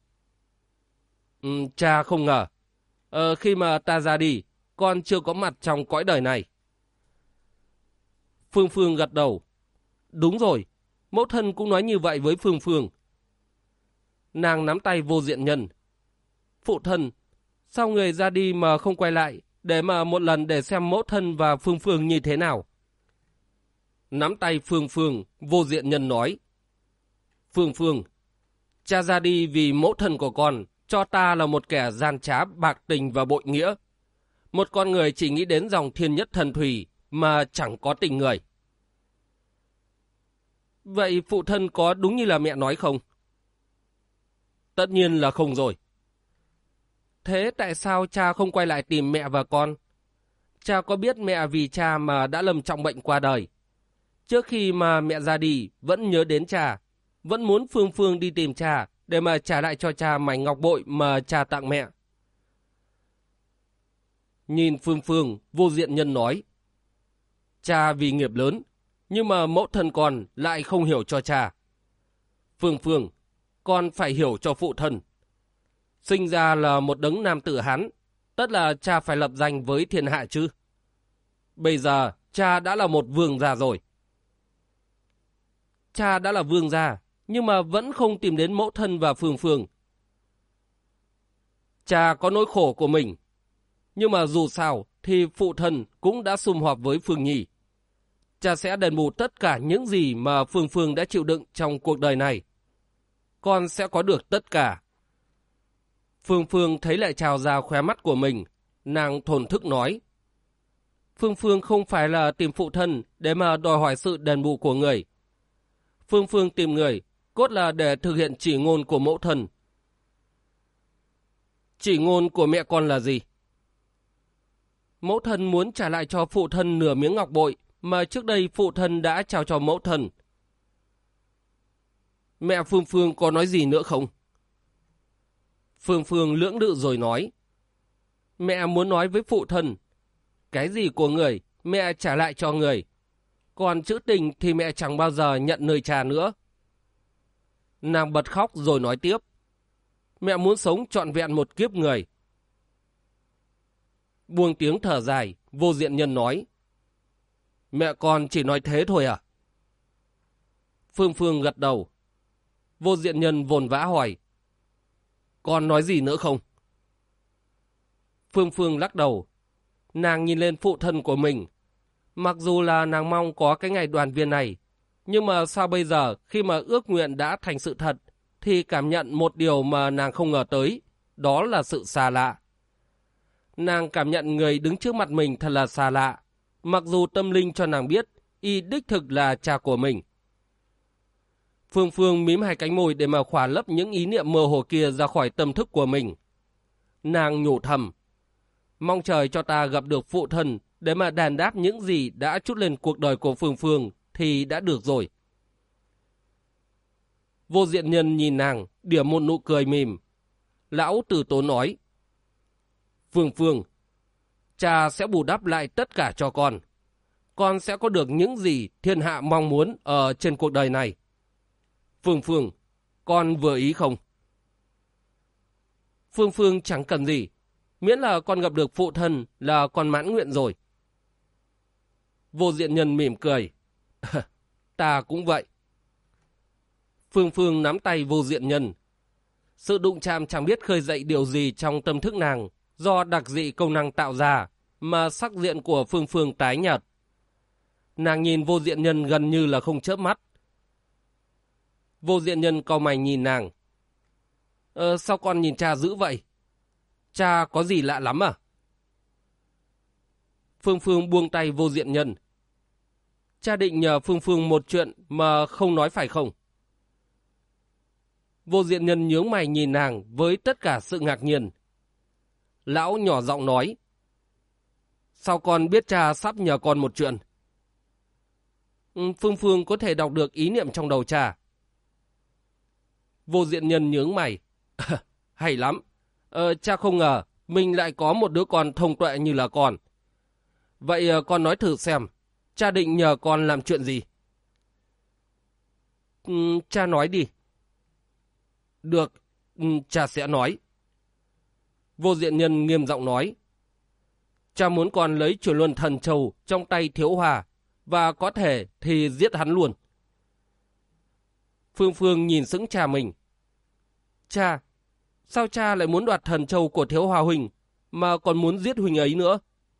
Cha không ngờ. Khi mà ta ra đi, con chưa có mặt trong cõi đời này. Phương Phương gật đầu. Đúng rồi, mẫu thân cũng nói như vậy với Phương Phương. Nàng nắm tay Vô Diện Nhân. Phụ thân, sao người ra đi mà không quay lại, để mà một lần để xem mẫu thân và Phương Phương như thế nào? Nắm tay Phương Phương, Vô Diện Nhân nói. Phương Phương, cha ra đi vì mẫu thân của con, cho ta là một kẻ gian trá, bạc tình và bội nghĩa. Một con người chỉ nghĩ đến dòng thiên nhất thần thủy mà chẳng có tình người. Vậy phụ thân có đúng như là mẹ nói không? Tất nhiên là không rồi. Thế tại sao cha không quay lại tìm mẹ và con? Cha có biết mẹ vì cha mà đã lâm trọng bệnh qua đời. Trước khi mà mẹ ra đi, vẫn nhớ đến cha, vẫn muốn Phương Phương đi tìm cha để mà trả lại cho cha mảnh ngọc bội mà cha tặng mẹ. Nhìn Phương Phương, Vô Diện Nhân nói. Cha vì nghiệp lớn, nhưng mà mẫu thân con lại không hiểu cho cha. Phương Phương, con phải hiểu cho phụ thân. Sinh ra là một đấng nam tử Hán, tất là cha phải lập danh với thiên hạ chứ. Bây giờ cha đã là một vương gia rồi. Cha đã là vương gia, nhưng mà vẫn không tìm đến mẫu thân và Phương Phương. Cha có nỗi khổ của mình, nhưng mà dù sao thì phụ thân cũng đã sum họp với Phương Nhi. Cha sẽ đền bù tất cả những gì mà Phương Phương đã chịu đựng trong cuộc đời này. Con sẽ có được tất cả. Phương Phương thấy lại trào ra khóe mắt của mình, nàng thổn thức nói. Phương Phương không phải là tìm phụ thân để mà đòi hỏi sự đền bù của người. Phương Phương tìm người, cốt là để thực hiện chỉ ngôn của mẫu thân. Chỉ ngôn của mẹ con là gì? Mẫu thân muốn trả lại cho phụ thân nửa miếng ngọc bội mà trước đây phụ thân đã trao cho mẫu thân. Mẹ Phương Phương có nói gì nữa không? Phương Phương lưỡng lự rồi nói. Mẹ muốn nói với phụ thân. Cái gì của người, mẹ trả lại cho người. Còn chữ tình thì mẹ chẳng bao giờ nhận nơi cha nữa. Nàng bật khóc rồi nói tiếp. Mẹ muốn sống trọn vẹn một kiếp người. Buông tiếng thở dài, Vô Diện Nhân nói. Mẹ con chỉ nói thế thôi à? Phương Phương gật đầu. Vô Diện Nhân vồn vã hỏi. Con nói gì nữa không? Phương Phương lắc đầu. Nàng nhìn lên phụ thân của mình. Mặc dù là nàng mong có cái ngày đoàn viên này, nhưng mà sao bây giờ khi mà ước nguyện đã thành sự thật, thì cảm nhận một điều mà nàng không ngờ tới, đó là sự xa lạ. Nàng cảm nhận người đứng trước mặt mình thật là xa lạ, mặc dù tâm linh cho nàng biết, y đích thực là cha của mình. Phương Phương mím hai cánh môi để mà khỏa lấp những ý niệm mơ hồ kia ra khỏi tâm thức của mình. Nàng nhủ thầm, mong trời cho ta gặp được phụ thân để mà đền đáp những gì đã trút lên cuộc đời của Phương Phương thì đã được rồi. Vô Diện Nhân nhìn nàng, điểm một nụ cười mỉm. Lão từ tốn nói, Phương Phương, cha sẽ bù đắp lại tất cả cho con. Con sẽ có được những gì thiên hạ mong muốn ở trên cuộc đời này. Phương Phương, con vừa ý không? Phương Phương chẳng cần gì, miễn là con gặp được phụ thân là con mãn nguyện rồi. Vô Diện Nhân mỉm cười. ta cũng vậy. Phương Phương nắm tay Vô Diện Nhân. Sự đụng chạm chẳng biết khơi dậy điều gì trong tâm thức nàng, do đặc dị công năng tạo ra, mà sắc diện của Phương Phương tái nhợt. Nàng nhìn Vô Diện Nhân gần như là không chớp mắt. Vô Diện Nhân cau mày nhìn nàng. Sao con nhìn cha dữ vậy? Cha có gì lạ lắm à? Phương Phương buông tay Vô Diện Nhân. Cha định nhờ Phương Phương một chuyện mà không nói phải không? Vô Diện Nhân nhướng mày nhìn nàng với tất cả sự ngạc nhiên. Lão nhỏ giọng nói. Sao con biết cha sắp nhờ con một chuyện? Phương Phương có thể đọc được ý niệm trong đầu cha. Vô Diện Nhân nhướng mày. Hay lắm. Cha không ngờ mình lại có một đứa con thông tuệ như là con. Vậy con nói thử xem, cha định nhờ con làm chuyện gì? Cha nói đi. Được, cha sẽ nói. Vô Diện Nhân nghiêm giọng nói. Cha muốn con lấy chuyển luân thần châu trong tay Thiếu Hòa, và có thể thì giết hắn luôn. Phương Phương nhìn sững cha mình. Cha, sao cha lại muốn đoạt thần châu của Thiếu Hòa huynh, mà còn muốn giết huynh ấy nữa?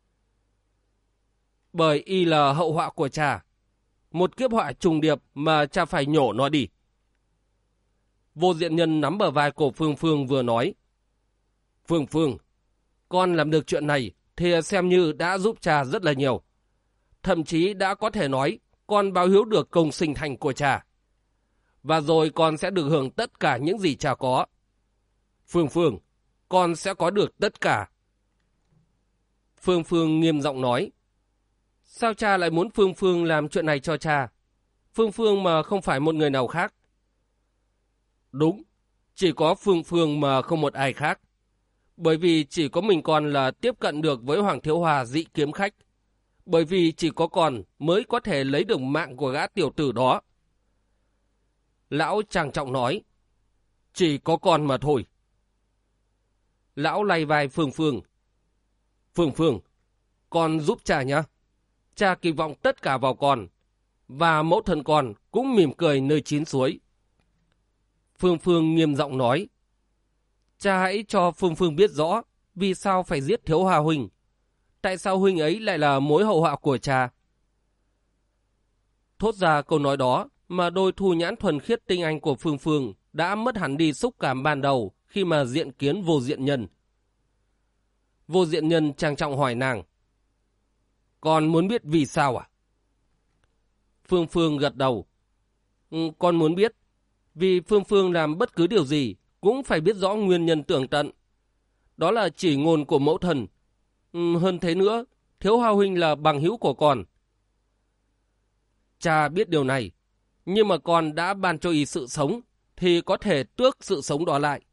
Bởi y là hậu họa của cha. Một kiếp họa trùng điệp mà cha phải nhổ nó đi. Vô Diện Nhân nắm bờ vai của Phương Phương vừa nói. Phương Phương, con làm được chuyện này thì xem như đã giúp cha rất là nhiều. Thậm chí đã có thể nói con báo hiếu được công sinh thành của cha. Và rồi con sẽ được hưởng tất cả những gì cha có. Phương Phương, con sẽ có được tất cả. Phương Phương nghiêm giọng nói. Sao cha lại muốn Phương Phương làm chuyện này cho cha? Phương Phương mà không phải một người nào khác. Đúng, chỉ có Phương Phương mà không một ai khác. Bởi vì chỉ có mình con là tiếp cận được với Hoàng Thiếu Hòa dị kiếm khách. Bởi vì chỉ có con mới có thể lấy được mạng của gã tiểu tử đó. Lão trang trọng nói. Chỉ có con mà thôi. Lão lay vai Phương Phương. Phương Phương, con giúp cha nhé. Cha kỳ vọng tất cả vào con. Và mẫu thân con cũng mỉm cười nơi chín suối. Phương Phương nghiêm giọng nói. Cha hãy cho Phương Phương biết rõ vì sao phải giết Thiếu Hòa huynh. Tại sao huynh ấy lại là mối hậu họa của cha? Thốt ra câu nói đó mà đôi thu nhãn thuần khiết tinh anh của Phương Phương đã mất hẳn đi xúc cảm ban đầu khi mà diện kiến Vô Diện Nhân. Vô Diện Nhân trang trọng hỏi nàng. Con muốn biết vì sao à? Phương Phương gật đầu. Con muốn biết. Vì Phương Phương làm bất cứ điều gì cũng phải biết rõ nguyên nhân tường tận. Đó là chỉ ngôn của mẫu thần. Hơn thế nữa, Thiếu Hòa huynh là bằng hữu của con. Cha biết điều này, nhưng mà con đã ban cho y sự sống, thì có thể tước sự sống đó lại.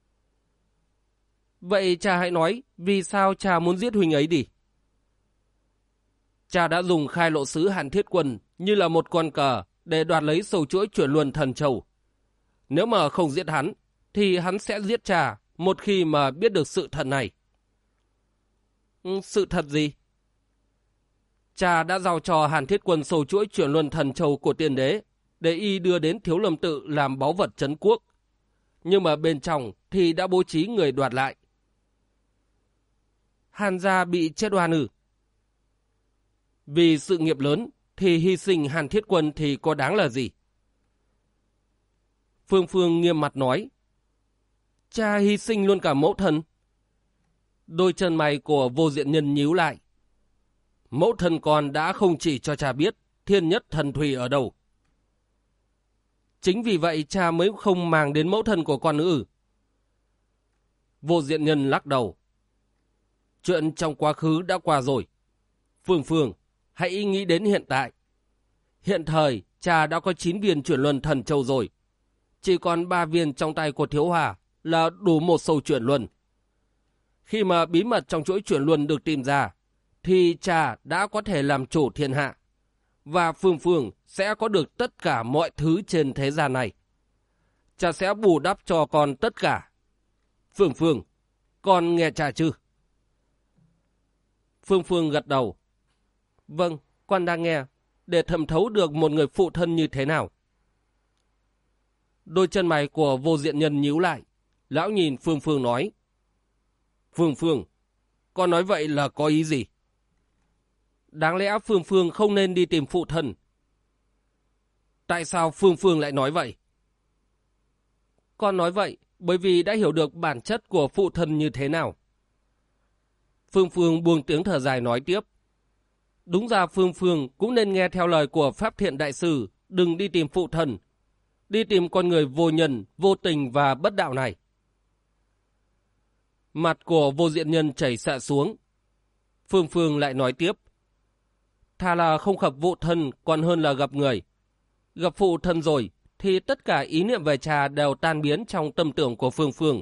Vậy cha hãy nói, vì sao cha muốn giết huynh ấy đi? Cha đã dùng Khai Lộ Sứ Hàn Thiết Quân như là một con cờ để đoạt lấy sầu chuỗi chuyển luân thần châu. Nếu mà không giết hắn, thì hắn sẽ giết cha một khi mà biết được sự thật này. Sự thật gì? Cha đã giao cho Hàn Thiết Quân sầu chuỗi chuyển luân thần châu của tiên đế để y đưa đến Thiếu Lâm Tự làm báu vật trấn quốc. Nhưng mà bên trong thì đã bố trí người đoạt lại. Hàn gia bị chết oan ư? Vì sự nghiệp lớn thì hy sinh Hàn Thiết Quân thì có đáng là gì? Phương Phương nghiêm mặt nói. Cha hy sinh luôn cả mẫu thân. Đôi chân mày của Vô Diện Nhân nhíu lại. Mẫu thân con đã không chỉ cho cha biết thiên nhất thần thủy ở đâu. Chính vì vậy cha mới không màng đến mẫu thân của con nữa. Vô Diện Nhân lắc đầu. Chuyện trong quá khứ đã qua rồi. Phương Phương, hãy nghĩ đến hiện tại. Hiện thời cha đã có 9 viên chuyển luân thần châu rồi. Chỉ còn 3 viên trong tay của Thiếu Hòa là đủ một sầu chuyển luân. Khi mà bí mật trong chuỗi chuyển luân được tìm ra, thì cha đã có thể làm chủ thiên hạ. Và Phương Phương sẽ có được tất cả mọi thứ trên thế gian này. Cha sẽ bù đắp cho con tất cả. Phương Phương, con nghe cha chứ? Phương Phương gật đầu. Vâng, con đang nghe. để thẩm thấu được một người phụ thân như thế nào. Đôi chân mày của Vô Diện Nhân nhíu lại. Lão nhìn Phương Phương nói. Phương Phương, con nói vậy là có ý gì? Đáng lẽ Phương Phương không nên đi tìm phụ thân. Tại sao Phương Phương lại nói vậy? Con nói vậy bởi vì đã hiểu được bản chất của phụ thân như thế nào. Phương Phương buông tiếng thở dài nói tiếp. Đúng ra Phương Phương cũng nên nghe theo lời của Pháp Thiện Đại Sư, đừng đi tìm phụ thân, đi tìm con người vô nhân, vô tình và bất đạo này. Mặt của Vô Diện Nhân chảy xạ xuống. Phương Phương lại nói tiếp. Thà là không gặp phụ thân còn hơn là gặp người. Gặp phụ thân rồi thì tất cả ý niệm về cha đều tan biến trong tâm tưởng của Phương Phương.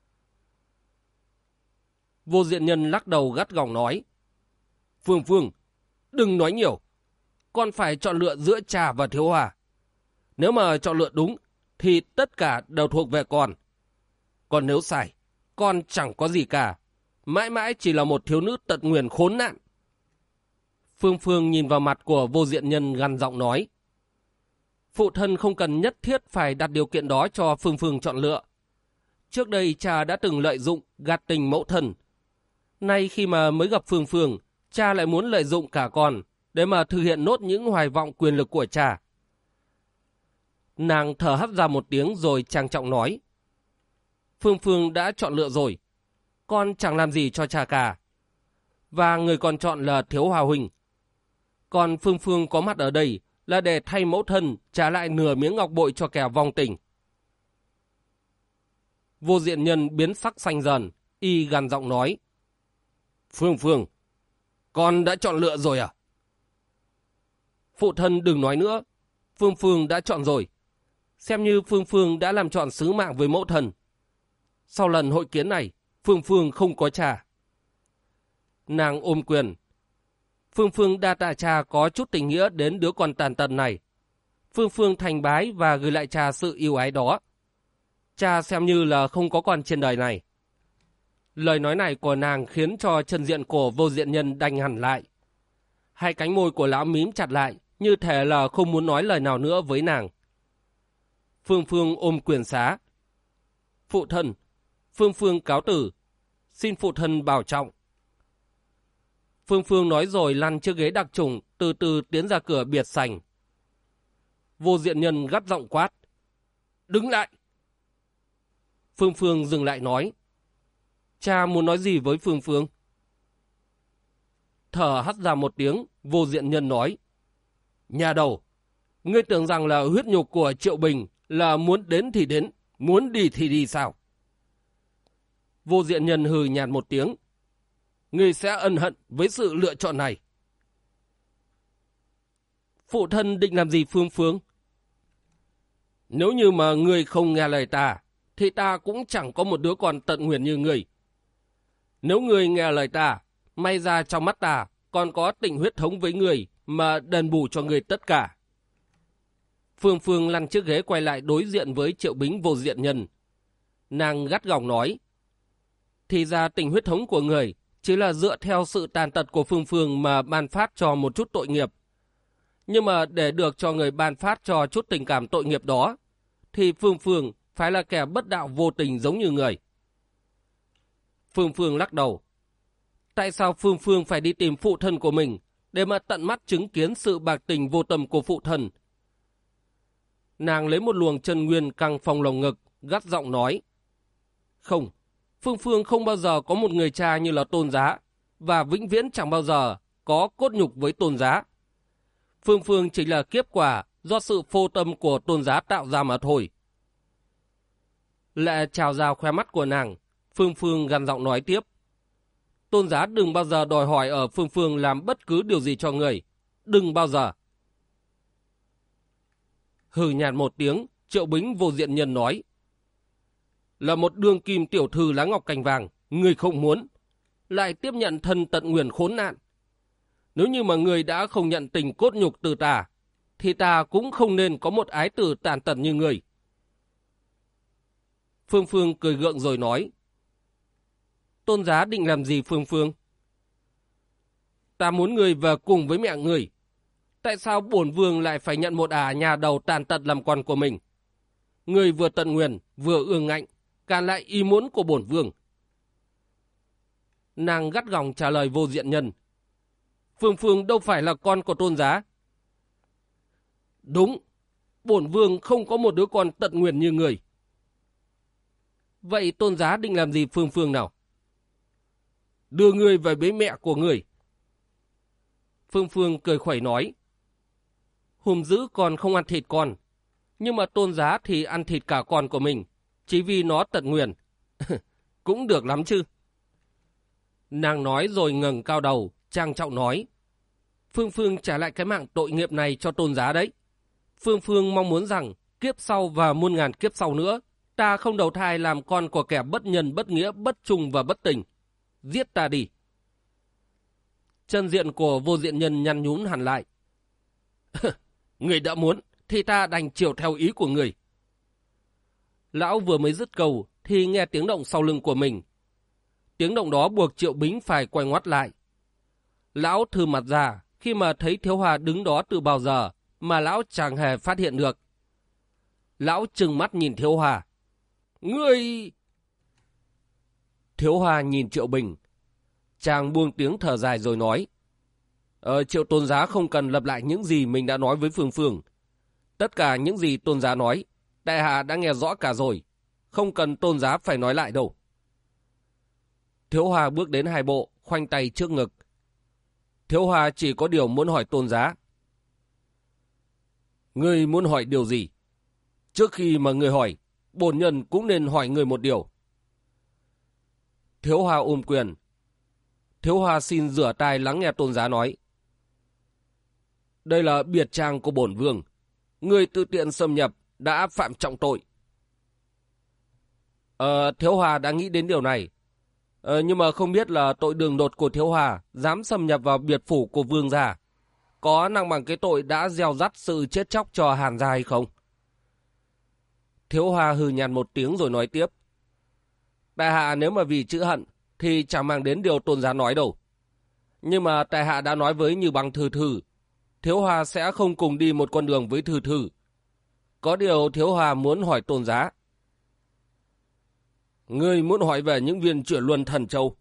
Vô Diện Nhân lắc đầu gắt gỏng nói. Phương Phương, đừng nói nhiều. Con phải chọn lựa giữa cha và Thiếu Hòa. Nếu mà chọn lựa đúng thì tất cả đều thuộc về con. Còn nếu sai, con chẳng có gì cả. Mãi mãi chỉ là một thiếu nữ tận nguyền khốn nạn. Phương Phương nhìn vào mặt của Vô Diện Nhân gằn giọng nói. Phụ thân không cần nhất thiết phải đặt điều kiện đó cho Phương Phương chọn lựa. Trước đây cha đã từng lợi dụng gạt tình mẫu thân. Nay khi mà mới gặp Phương Phương, cha lại muốn lợi dụng cả con để mà thực hiện nốt những hoài vọng quyền lực của cha. Nàng thở hắt ra một tiếng rồi trang trọng nói. Phương Phương đã chọn lựa rồi. Con chẳng làm gì cho cha cả. Và người con chọn là Thiếu Hòa huynh. Còn Phương Phương có mặt ở đây là để thay mẫu thân trả lại nửa miếng ngọc bội cho kẻ vong tình. Vô Diện Nhân biến sắc xanh dần, y gằn giọng nói. Phương Phương, con đã chọn lựa rồi à? Phụ thân đừng nói nữa. Phương Phương đã chọn rồi. Xem như Phương Phương đã làm chọn sứ mạng với mẫu thân. Sau lần hội kiến này, Phương Phương không có cha. Nàng ôm quyền. Phương Phương đa tạ cha có chút tình nghĩa đến đứa con tàn tật này. Phương Phương thành bái và gửi lại cha sự yêu ái đó. Cha xem như là không có con trên đời này. Lời nói này của nàng khiến cho chân diện của Vô Diện Nhân đanh hẳn lại. Hai cánh môi của lão mím chặt lại, như thể là không muốn nói lời nào nữa với nàng. Phương Phương ôm quyền xá. Phụ thân, Phương Phương cáo tử. Xin phụ thân bảo trọng. Phương Phương nói rồi lăn chiếc ghế đặc trùng, từ từ tiến ra cửa biệt sảnh. Vô Diện Nhân gắt giọng quát. Đứng lại! Phương Phương dừng lại nói. Cha muốn nói gì với Phương Phương? Thở hắt ra một tiếng, Vô Diện Nhân nói. Nhà đầu, ngươi tưởng rằng là huyết nhục của Triệu Bình là muốn đến thì đến, muốn đi thì đi sao? Vô Diện Nhân hừ nhạt một tiếng. Ngươi sẽ ân hận với sự lựa chọn này. Phụ thân định làm gì Phương Phương? Nếu như mà ngươi không nghe lời ta, thì ta cũng chẳng có một đứa con tận nguyền như ngươi. Nếu ngươi nghe lời ta, may ra trong mắt ta còn có tình huyết thống với ngươi mà đền bù cho ngươi tất cả. Phương Phương lăn chiếc ghế quay lại đối diện với Triệu Bính Vô Diện Nhân. Nàng gắt gỏng nói. Thì ra tình huyết thống của người chỉ là dựa theo sự tàn tật của Phương Phương mà ban phát cho một chút tội nghiệp. Nhưng mà để được cho người ban phát cho chút tình cảm tội nghiệp đó, thì Phương Phương phải là kẻ bất đạo vô tình giống như người. Phương Phương lắc đầu. Tại sao Phương Phương phải đi tìm phụ thân của mình để mà tận mắt chứng kiến sự bạc tình vô tâm của phụ thân? Nàng lấy một luồng chân nguyên căng phòng lồng ngực, gắt giọng nói. Không, Phương Phương không bao giờ có một người cha như là Tôn Giá, và vĩnh viễn chẳng bao giờ có cốt nhục với Tôn Giá. Phương Phương chỉ là kiếp quả do sự phô tâm của Tôn Giá tạo ra mà thôi. Lệ trào ra khóe mắt của nàng, Phương Phương gằn giọng nói tiếp. Tôn Giá đừng bao giờ đòi hỏi ở Phương Phương làm bất cứ điều gì cho người. Đừng bao giờ. Hừ nhạt một tiếng, Triệu Bính Vô Diện Nhân nói. Là một đương kim tiểu thư lá ngọc cành vàng, người không muốn, lại tiếp nhận thân tận nguyền khốn nạn. Nếu như mà người đã không nhận tình cốt nhục từ ta, thì ta cũng không nên có một ái tử tàn tật như người. Phương Phương cười gượng rồi nói. Tôn Giá định làm gì Phương Phương? Ta muốn người về cùng với mẹ người. Tại sao bổn vương lại phải nhận một nhà đầu tàn tật làm con của mình? Người vừa tận nguyền, vừa ương ngạnh, càn lại ý muốn của bổn vương. Nàng gắt gỏng trả lời Vô Diện Nhân. Phương Phương đâu phải là con của Tôn Giá. Đúng, bổn vương không có một đứa con tận nguyền như người. Vậy Tôn Giá định làm gì Phương Phương nào? Đưa người về bế mẹ của người. Phương Phương cười khuẩy nói. Hùm dữ còn không ăn thịt con, nhưng mà Tôn Giá thì ăn thịt cả con của mình, chỉ vì nó tận nguyền. Cũng được lắm chứ. Nàng nói rồi ngẩng cao đầu, trang trọng nói. Phương Phương trả lại cái mạng tội nghiệp này cho Tôn Giá đấy. Phương Phương mong muốn rằng kiếp sau và muôn ngàn kiếp sau nữa, ta không đầu thai làm con của kẻ bất nhân, bất nghĩa, bất trung và bất tình. Giết ta đi. Chân diện của Vô Diện Nhân nhăn nhún hẳn lại. Người đã muốn, thì ta đành chiều theo ý của người. Lão vừa mới dứt câu, thì nghe tiếng động sau lưng của mình. Tiếng động đó buộc Triệu Bính phải quay ngoắt lại. Lão thừ mặt ra, khi mà thấy Thiếu Hòa đứng đó từ bao giờ, mà lão chẳng hề phát hiện được. Lão trừng mắt nhìn Thiếu Hòa. Ngươi... Thiếu Hòa nhìn Triệu Bình. Chàng buông tiếng thở dài rồi nói. Triệu Tôn Giá không cần lặp lại những gì mình đã nói với Phương Phương. Tất cả những gì Tôn Giá nói, đại hạ đã nghe rõ cả rồi. Không cần Tôn Giá phải nói lại đâu. Thiếu Hòa bước đến hai bộ, khoanh tay trước ngực. Thiếu Hòa chỉ có điều muốn hỏi Tôn Giá. Ngươi muốn hỏi điều gì? Trước khi mà ngươi hỏi, bổn nhân cũng nên hỏi ngươi một điều. Thiếu Hòa ôm quyền. Thiếu Hòa xin rửa tai lắng nghe Tôn Giá nói. Đây là biệt trang của bổn vương. Ngươi tự tiện xâm nhập đã phạm trọng tội. Thiếu Hòa đã nghĩ đến điều này. Nhưng mà không biết là tội đường đột của Thiếu Hòa dám xâm nhập vào biệt phủ của vương gia có nặng bằng cái tội đã gieo rắt sự chết chóc cho Hàn gia hay không? Thiếu Hòa hừ nhàn một tiếng rồi nói tiếp. Tại hạ nếu mà vì chữ hận thì chẳng mang đến điều Tôn Giá nói đâu. Nhưng mà tại hạ đã nói với Như Băng Thư Thư, Thiếu Hòa sẽ không cùng đi một con đường với Thư Thư. Có điều Thiếu Hòa muốn hỏi Tôn Giá. Ngươi muốn hỏi về những viên chuyển luân thần châu?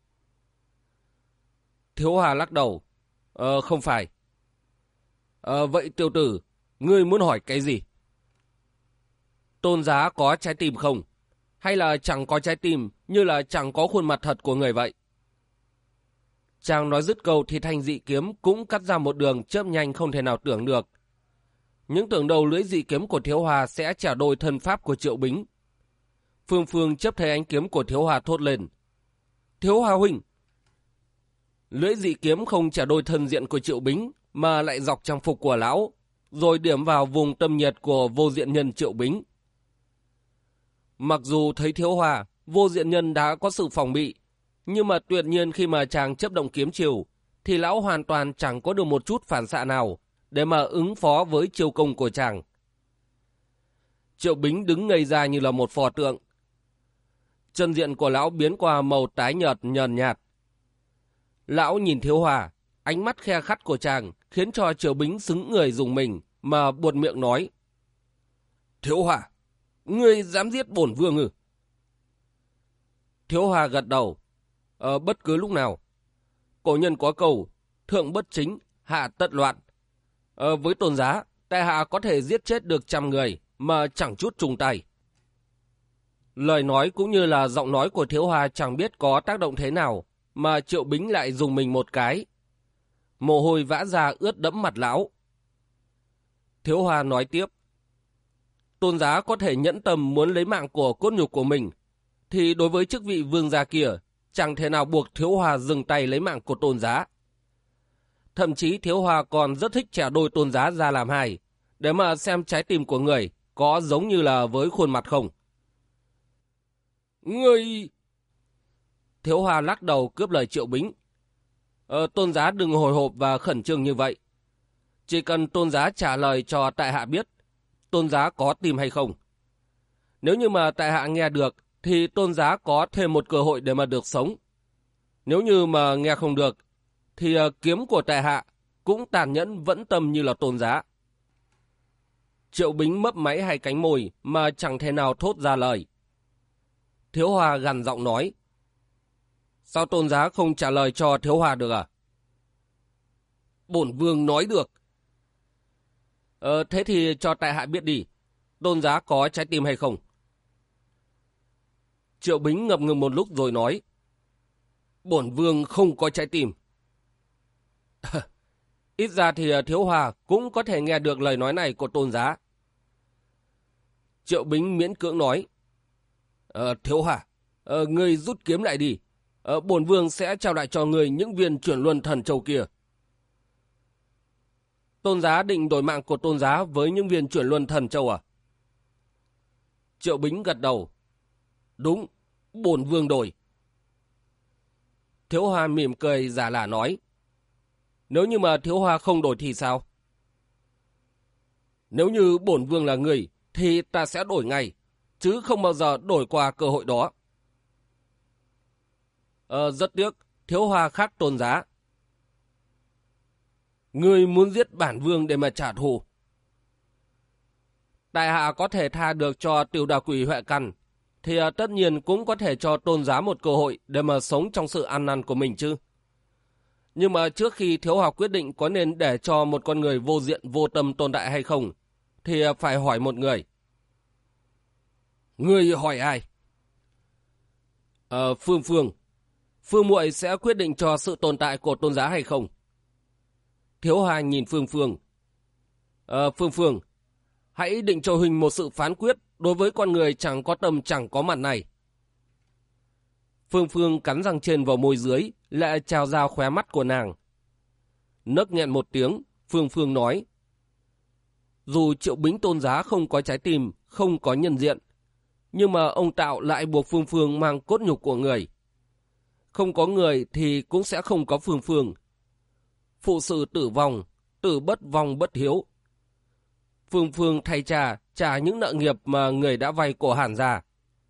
Thiếu Hòa lắc đầu. Không phải. Vậy tiểu tử, ngươi muốn hỏi cái gì? Tôn Giá có trái tim không? Hay là chẳng có trái tim như là chẳng có khuôn mặt thật của người vậy? Chàng nói dứt câu thì thanh dị kiếm cũng cắt ra một đường chớp nhanh không thể nào tưởng được. Những tưởng đầu lưỡi dị kiếm của Thiếu Hòa sẽ trả đôi thân pháp của Triệu Bính. Phương Phương chấp thấy ánh kiếm của Thiếu Hòa thốt lên. Thiếu Hòa huynh! Lưỡi dị kiếm không trả đôi thân diện của Triệu Bính mà lại dọc trang phục của lão, rồi điểm vào vùng tâm nhiệt của Vô Diện Nhân Triệu Bính. Mặc dù thấy Thiếu Hòa, Vô Diện Nhân đã có sự phòng bị, nhưng mà tuyệt nhiên khi mà chàng chấp động kiếm chiều, thì lão hoàn toàn chẳng có được một chút phản xạ nào để mà ứng phó với chiêu công của chàng. Triệu Bính đứng ngây ra như là một pho tượng. Chân diện của lão biến qua màu tái nhợt nhờn nhạt. Lão nhìn Thiếu Hòa, ánh mắt khe khắt của chàng khiến cho Triệu Bính xứng người dùng mình mà buột miệng nói. Thiếu Hòa, ngươi dám giết bổn vương ư? Thiếu Hòa gật đầu. Bất cứ lúc nào. Cổ nhân có câu, thượng bất chính, hạ tất loạn. Với Tôn Giá, tại hạ có thể giết chết được 100 người mà chẳng chút trùng tay. Lời nói cũng như là giọng nói của Thiếu Hòa chẳng biết có tác động thế nào, mà Triệu Bính lại dùng mình một cái. Mồ hôi vã ra ướt đẫm mặt lão. Thiếu Hòa nói tiếp. Tôn Giá có thể nhẫn tâm muốn lấy mạng của cốt nhục của mình, thì đối với chức vị vương gia kia, chẳng thể nào buộc Thiếu Hòa dừng tay lấy mạng của Tôn Giá. Thậm chí Thiếu Hòa còn rất thích trả đôi Tôn Giá ra làm hai, để mà xem trái tim của người có giống như là với khuôn mặt không. Ngươi... Thiếu Hòa lắc đầu cướp lời Triệu Bính. Tôn Giá đừng hồi hộp và khẩn trương như vậy. Chỉ cần Tôn Giá trả lời cho tại hạ biết Tôn Giá có tìm hay không. Nếu như mà tại hạ nghe được thì Tôn Giá có thêm một cơ hội để mà được sống. Nếu như mà nghe không được thì kiếm của tại hạ cũng tàn nhẫn vẫn tâm như là Tôn Giá. Triệu Bính mấp máy hai cánh môi mà chẳng thể nào thốt ra lời. Thiếu Hòa gằn giọng nói: sao Tôn Giá không trả lời cho Thiếu Hòa được à? Bổn vương nói được. Thế thì cho tại hạ biết đi, Tôn Giá có trái tim hay không? Triệu Bính ngập ngừng một lúc rồi nói: bổn vương không có trái tim. Ít ra thì Thiếu Hòa cũng có thể nghe được lời nói này của Tôn Giá. Triệu Bính miễn cưỡng nói: Thiếu Hòa, ngươi rút kiếm lại đi. Bổn vương sẽ trao lại cho ngươi những viên chuyển luân thần châu kia. Tôn Giá định đổi mạng của Tôn Giá với những viên chuyển luân thần châu à? Triệu Bính gật đầu: đúng, bổn vương đổi. Thiếu Hòa mỉm cười giả lả nói: nếu như mà Thiếu Hòa không đổi thì sao? Nếu như bổn vương là người thì ta sẽ đổi ngay, chứ không bao giờ đổi qua cơ hội đó. Rất tiếc, Thiếu Hòa khác Tôn Giá. Ngươi muốn giết bản vương để mà trả thù. Đại hạ có thể tha được cho Tiểu Đà Quỷ Huệ Căn, thì tất nhiên cũng có thể cho Tôn Giá một cơ hội để mà sống trong sự ăn năn của mình chứ. Nhưng mà trước khi Thiếu Hòa quyết định có nên để cho một con người vô diện vô tâm tồn tại hay không, thì phải hỏi một người. Ngươi hỏi ai? Phương Phương. Phương muội sẽ quyết định cho sự tồn tại của Tôn Giá hay không? Thiếu Hòa nhìn Phương Phương. Phương Phương, hãy định cho huynh một sự phán quyết đối với con người chẳng có tâm chẳng có mặt này. Phương Phương cắn răng trên vào môi dưới, lại trào ra khóe mắt của nàng. Nấc nghẹn một tiếng, Phương Phương nói: dù Triệu Bính Tôn Giá không có trái tim, không có nhân diện, nhưng mà ông Tạo lại buộc Phương Phương mang cốt nhục của người. Không có người thì cũng sẽ không có Phương Phương. Phụ sự tử vong, tử bất vong bất hiếu. Phương Phương thay trả những nợ nghiệp mà người đã vay của Hàn gia.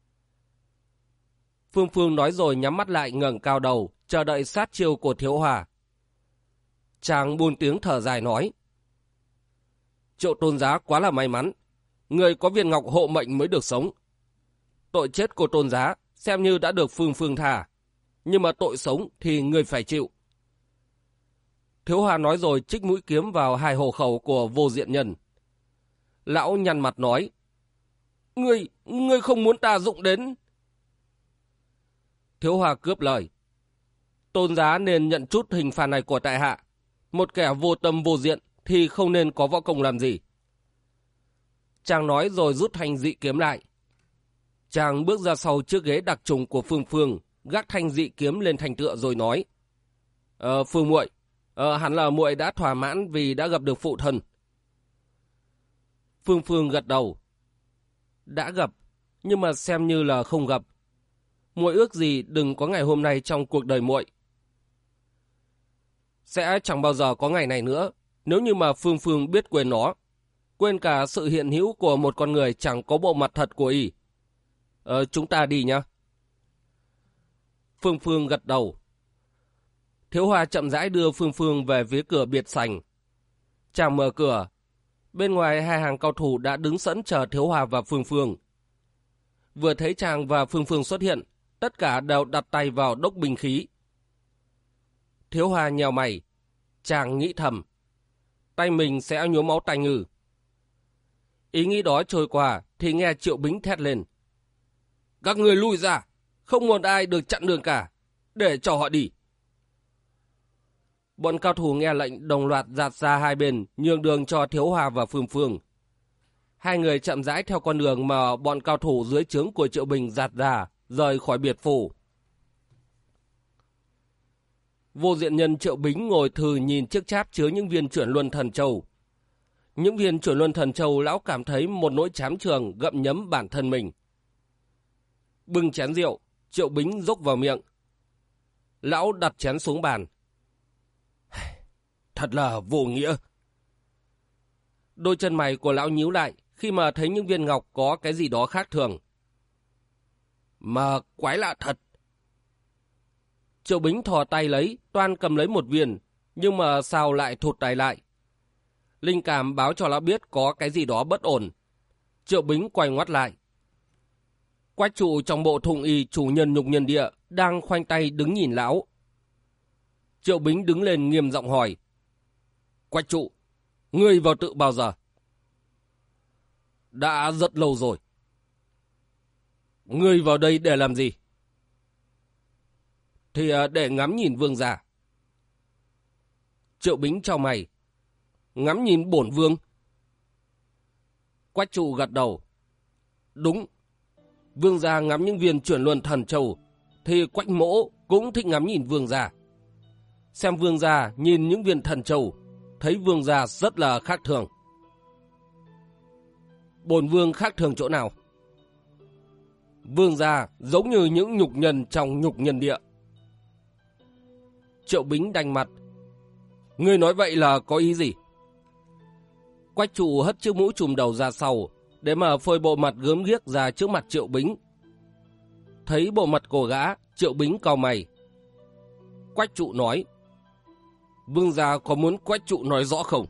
Phương Phương nói rồi nhắm mắt lại ngẩng cao đầu, chờ đợi sát chiêu của Thiếu Hòa. Chàng buông tiếng thở dài nói: Triệu Tôn Giá quá là may mắn, người có viên ngọc hộ mệnh mới được sống. Tội chết của Tôn Giá xem như đã được Phương Phương tha, nhưng mà tội sống thì người phải chịu. Thiếu Hòa nói rồi trích mũi kiếm vào hai hộ khẩu của Vô Diện Nhân. Lão nhăn mặt nói: Ngươi không muốn ta dụng đến. Thiếu Hòa cướp lời: Tôn Giá nên nhận chút hình phạt này của tại hạ. Một kẻ vô tâm vô diện thì không nên có võ công làm gì. Chàng nói rồi rút thanh dị kiếm lại. Chàng bước ra sau chiếc ghế đặc trùng của Phương Phương, gác thanh dị kiếm lên thành tựa rồi nói: Phương muội, hẳn là muội đã thỏa mãn vì đã gặp được phụ thân. Phương Phương gật đầu: đã gặp, nhưng mà xem như là không gặp. Muội ước gì đừng có ngày hôm nay trong cuộc đời muội. Sẽ chẳng bao giờ có ngày này nữa, nếu như mà Phương Phương biết quên nó, quên cả sự hiện hữu của một con người chẳng có bộ mặt thật của y. Chúng ta đi nhá. Phương Phương gật đầu. Thiếu Hòa chậm rãi đưa Phương Phương về phía cửa biệt sảnh. Chàng mở cửa. Bên ngoài hai hàng cao thủ đã đứng sẵn chờ Thiếu Hòa và Phương Phương. Vừa thấy chàng và Phương Phương xuất hiện, tất cả đều đặt tay vào đốc binh khí. Thiếu Hòa nhèo mày. Chàng nghĩ thầm: tay mình sẽ nhuốm máu tanh ư? Ý nghĩ đó trôi qua thì nghe Triệu Bính thét lên: các người lui ra, không một ai được chặn đường cả, để cho họ đi. Bọn cao thủ nghe lệnh đồng loạt dạt ra hai bên, nhường đường cho Thiếu Hòa và Phương Phương. Hai người chậm rãi theo con đường mà bọn cao thủ dưới trướng của Triệu Bình dạt ra, rời khỏi biệt phủ. Vô Diện Nhân Triệu Bính ngồi thừ nhìn chiếc cháp chứa những viên chuyển luân thần châu. Những viên chuyển luân thần châu lão cảm thấy một nỗi chán trường gặm nhấm bản thân mình. Bưng chén rượu, Triệu Bính dốc vào miệng. Lão đặt chén xuống bàn. Thật là vô nghĩa. Đôi chân mày của lão nhíu lại khi mà thấy những viên ngọc có cái gì đó khác thường. Mà quái lạ thật. Triệu Bính thò tay lấy, toan cầm lấy một viên, Nhưng mà sao lại thụt tay lại? Linh cảm báo cho lão biết có cái gì đó bất ổn. Triệu Bính quay ngoắt lại. Quách trụ trong bộ thùng y chủ nhân nhục nhân địa đang khoanh tay đứng nhìn lão. Triệu Bính đứng lên nghiêm giọng hỏi. Quách trụ, ngươi vào tự bao giờ? Đã rất lâu rồi. Ngươi vào đây để làm gì? Thì để ngắm nhìn vương gia. Triệu Bính chau mày. Ngắm nhìn bổn vương? Quách trụ gật đầu. Đúng. Vương gia ngắm những viên chuyển luân thần châu, thì Quách mỗ cũng thích ngắm nhìn vương gia. Xem vương gia nhìn những viên thần châu, thấy vương gia rất là khác thường. Bổn vương khác thường chỗ nào? Vương gia giống như những nhục nhân trong nhục nhân địa. Triệu Bính đanh mặt. Ngươi nói vậy là có ý gì? Quách trụ hất chiếc mũ trùm đầu ra sau, để mà phơi bộ mặt gớm ghiếc ra trước mặt Triệu Bính. Thấy bộ mặt của gã, Triệu Bính cau mày. Quách trụ nói. Vương gia có muốn Quách trụ nói rõ không?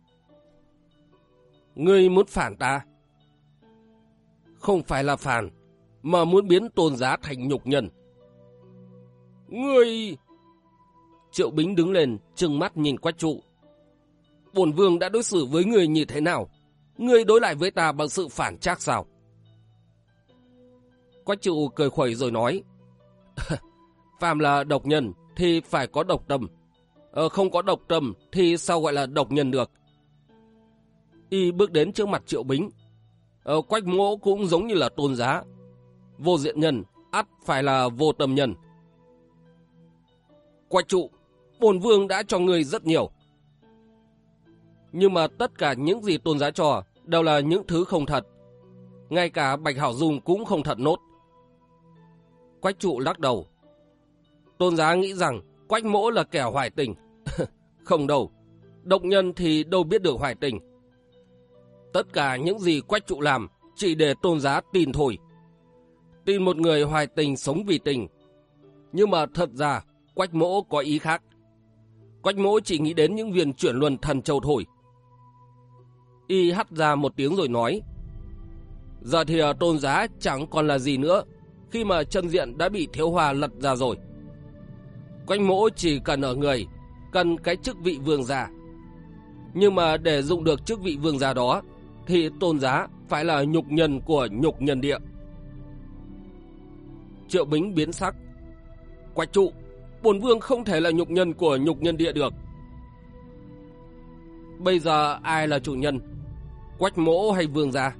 Ngươi muốn phản ta? Không phải là phản, mà muốn biến Tôn Giá thành nhục nhân. Ngươi... Triệu Bính đứng lên, trừng mắt nhìn Quách trụ. Bổn vương đã đối xử với ngươi như thế nào? Ngươi đối lại với ta bằng sự phản trác sao? Quách trụ cười khuẩy rồi nói. Phàm là độc nhân thì phải có độc tâm. Không có độc tâm thì sao gọi là độc nhân được? Y bước đến trước mặt Triệu Bính. Quách mỗ cũng giống như là Tôn Giá. Vô diện nhân, ắt phải là vô tâm nhân. Quách trụ, bổn vương đã cho ngươi rất nhiều. Nhưng mà tất cả những gì Tôn Giá cho đều là những thứ không thật. Ngay cả Bạch Hảo Dung cũng không thật nốt. Quách trụ lắc đầu. Tôn Giá nghĩ rằng Quách mỗ là kẻ hoài tình. Không đâu, độc nhân thì đâu biết được hoài tình. Tất cả những gì Quách trụ làm chỉ để Tôn Giá tin thôi. Tin một người hoài tình sống vì tình. Nhưng mà thật ra Quách mỗ có ý khác. Quách mỗ chỉ nghĩ đến những viên chuyển luân thần châu thôi. Y hắt ra một tiếng rồi nói. Giờ thì Tôn Giá chẳng còn là gì nữa, khi mà chân diện đã bị Thiếu Hoa lật ra rồi. Quách mỗ chỉ cần ở người, cần cái chức vị vương gia. Nhưng mà để dụng được chức vị vương gia đó, thì Tôn Giá phải là nhục nhân của nhục nhân địa. Triệu Bính biến sắc. Quách trụ, bổn vương không thể là nhục nhân của nhục nhân địa được. Bây giờ ai là chủ nhân? Quách mỗ hay vương gia?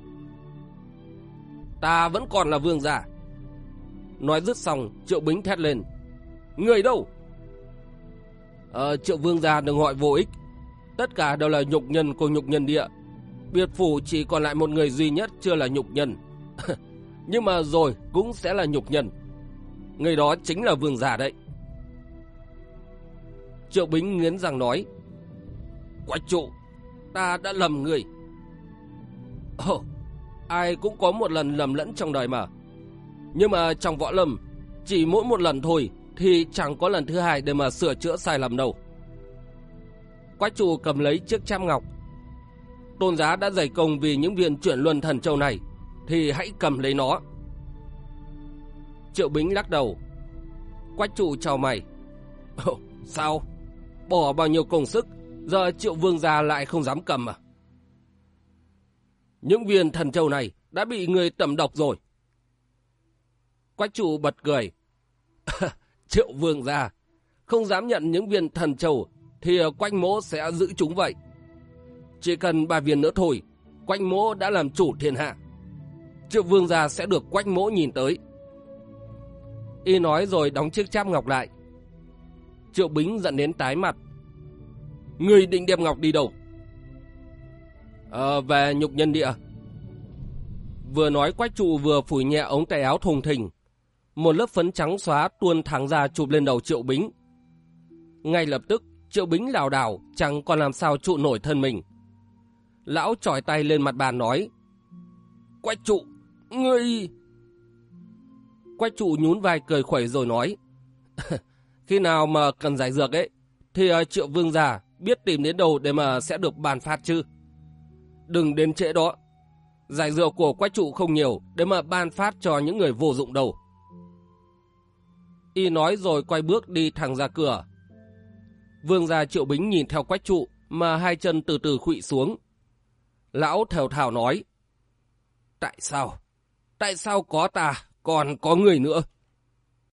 Ta vẫn còn là vương gia. Nói dứt xong, Triệu Bính thét lên. Người đâu? Triệu vương gia đừng gọi vô ích. Tất cả đều là nhục nhân của nhục nhân địa. Biệt phủ chỉ còn lại một người duy nhất chưa là nhục nhân. Nhưng mà rồi cũng sẽ là nhục nhân. Người đó chính là vương gia đấy. Triệu Bính nghiến răng nói. Quách trụ, ta đã lầm người. Ai cũng có một lần lầm lẫn trong đời mà. Nhưng mà trong võ lâm, chỉ mỗi một lần thôi thì chẳng có lần thứ hai để mà sửa chữa sai lầm đâu. Quách trụ cầm lấy chiếc cham ngọc. Tôn Giá đã dày công vì những viên chuyển luân thần châu này, thì hãy cầm lấy nó. Triệu Bính lắc đầu. Quách trụ chào mày. Sao? Bỏ bao nhiêu công sức, giờ Triệu vương gia lại không dám cầm à? Những viên thần châu này đã bị người tẩm độc rồi. Quách trụ bật cười. Triệu vương gia không dám nhận những viên thần châu thì Quách mỗ sẽ giữ chúng vậy. Chỉ cần 3 viên nữa thôi, Quách mỗ đã làm chủ thiên hạ. Triệu vương gia sẽ được Quách mỗ nhìn tới. Y nói rồi đóng chiếc cháp ngọc lại. Triệu Bính giận đến tái mặt. Người định đem ngọc đi đâu? Về nhục nhân địa. Vừa nói Quách trụ vừa phủi nhẹ ống tay áo thùng thình. Một lớp phấn trắng xóa tuôn thẳng ra chụp lên đầu Triệu Bính. Ngay lập tức Triệu Bính lảo đảo chẳng còn làm sao trụ nổi thân mình. Lão chỏi tay lên mặt bàn nói. Quách trụ, ngươi... Quách trụ nhún vai cười khuẩy rồi nói. Khi nào mà cần giải dược ấy thì Triệu vương gia biết tìm đến đâu để mà sẽ được ban phát chứ. Đừng đến trễ đó. Giải rượu của Quách trụ không nhiều để mà ban phát cho những người vô dụng đâu. Y nói rồi quay bước đi thẳng ra cửa. Vương gia Triệu Bính nhìn theo Quách trụ mà hai chân từ từ khuỵu xuống. Lão thều thào nói: Tại sao? Tại sao có ta, còn có người nữa?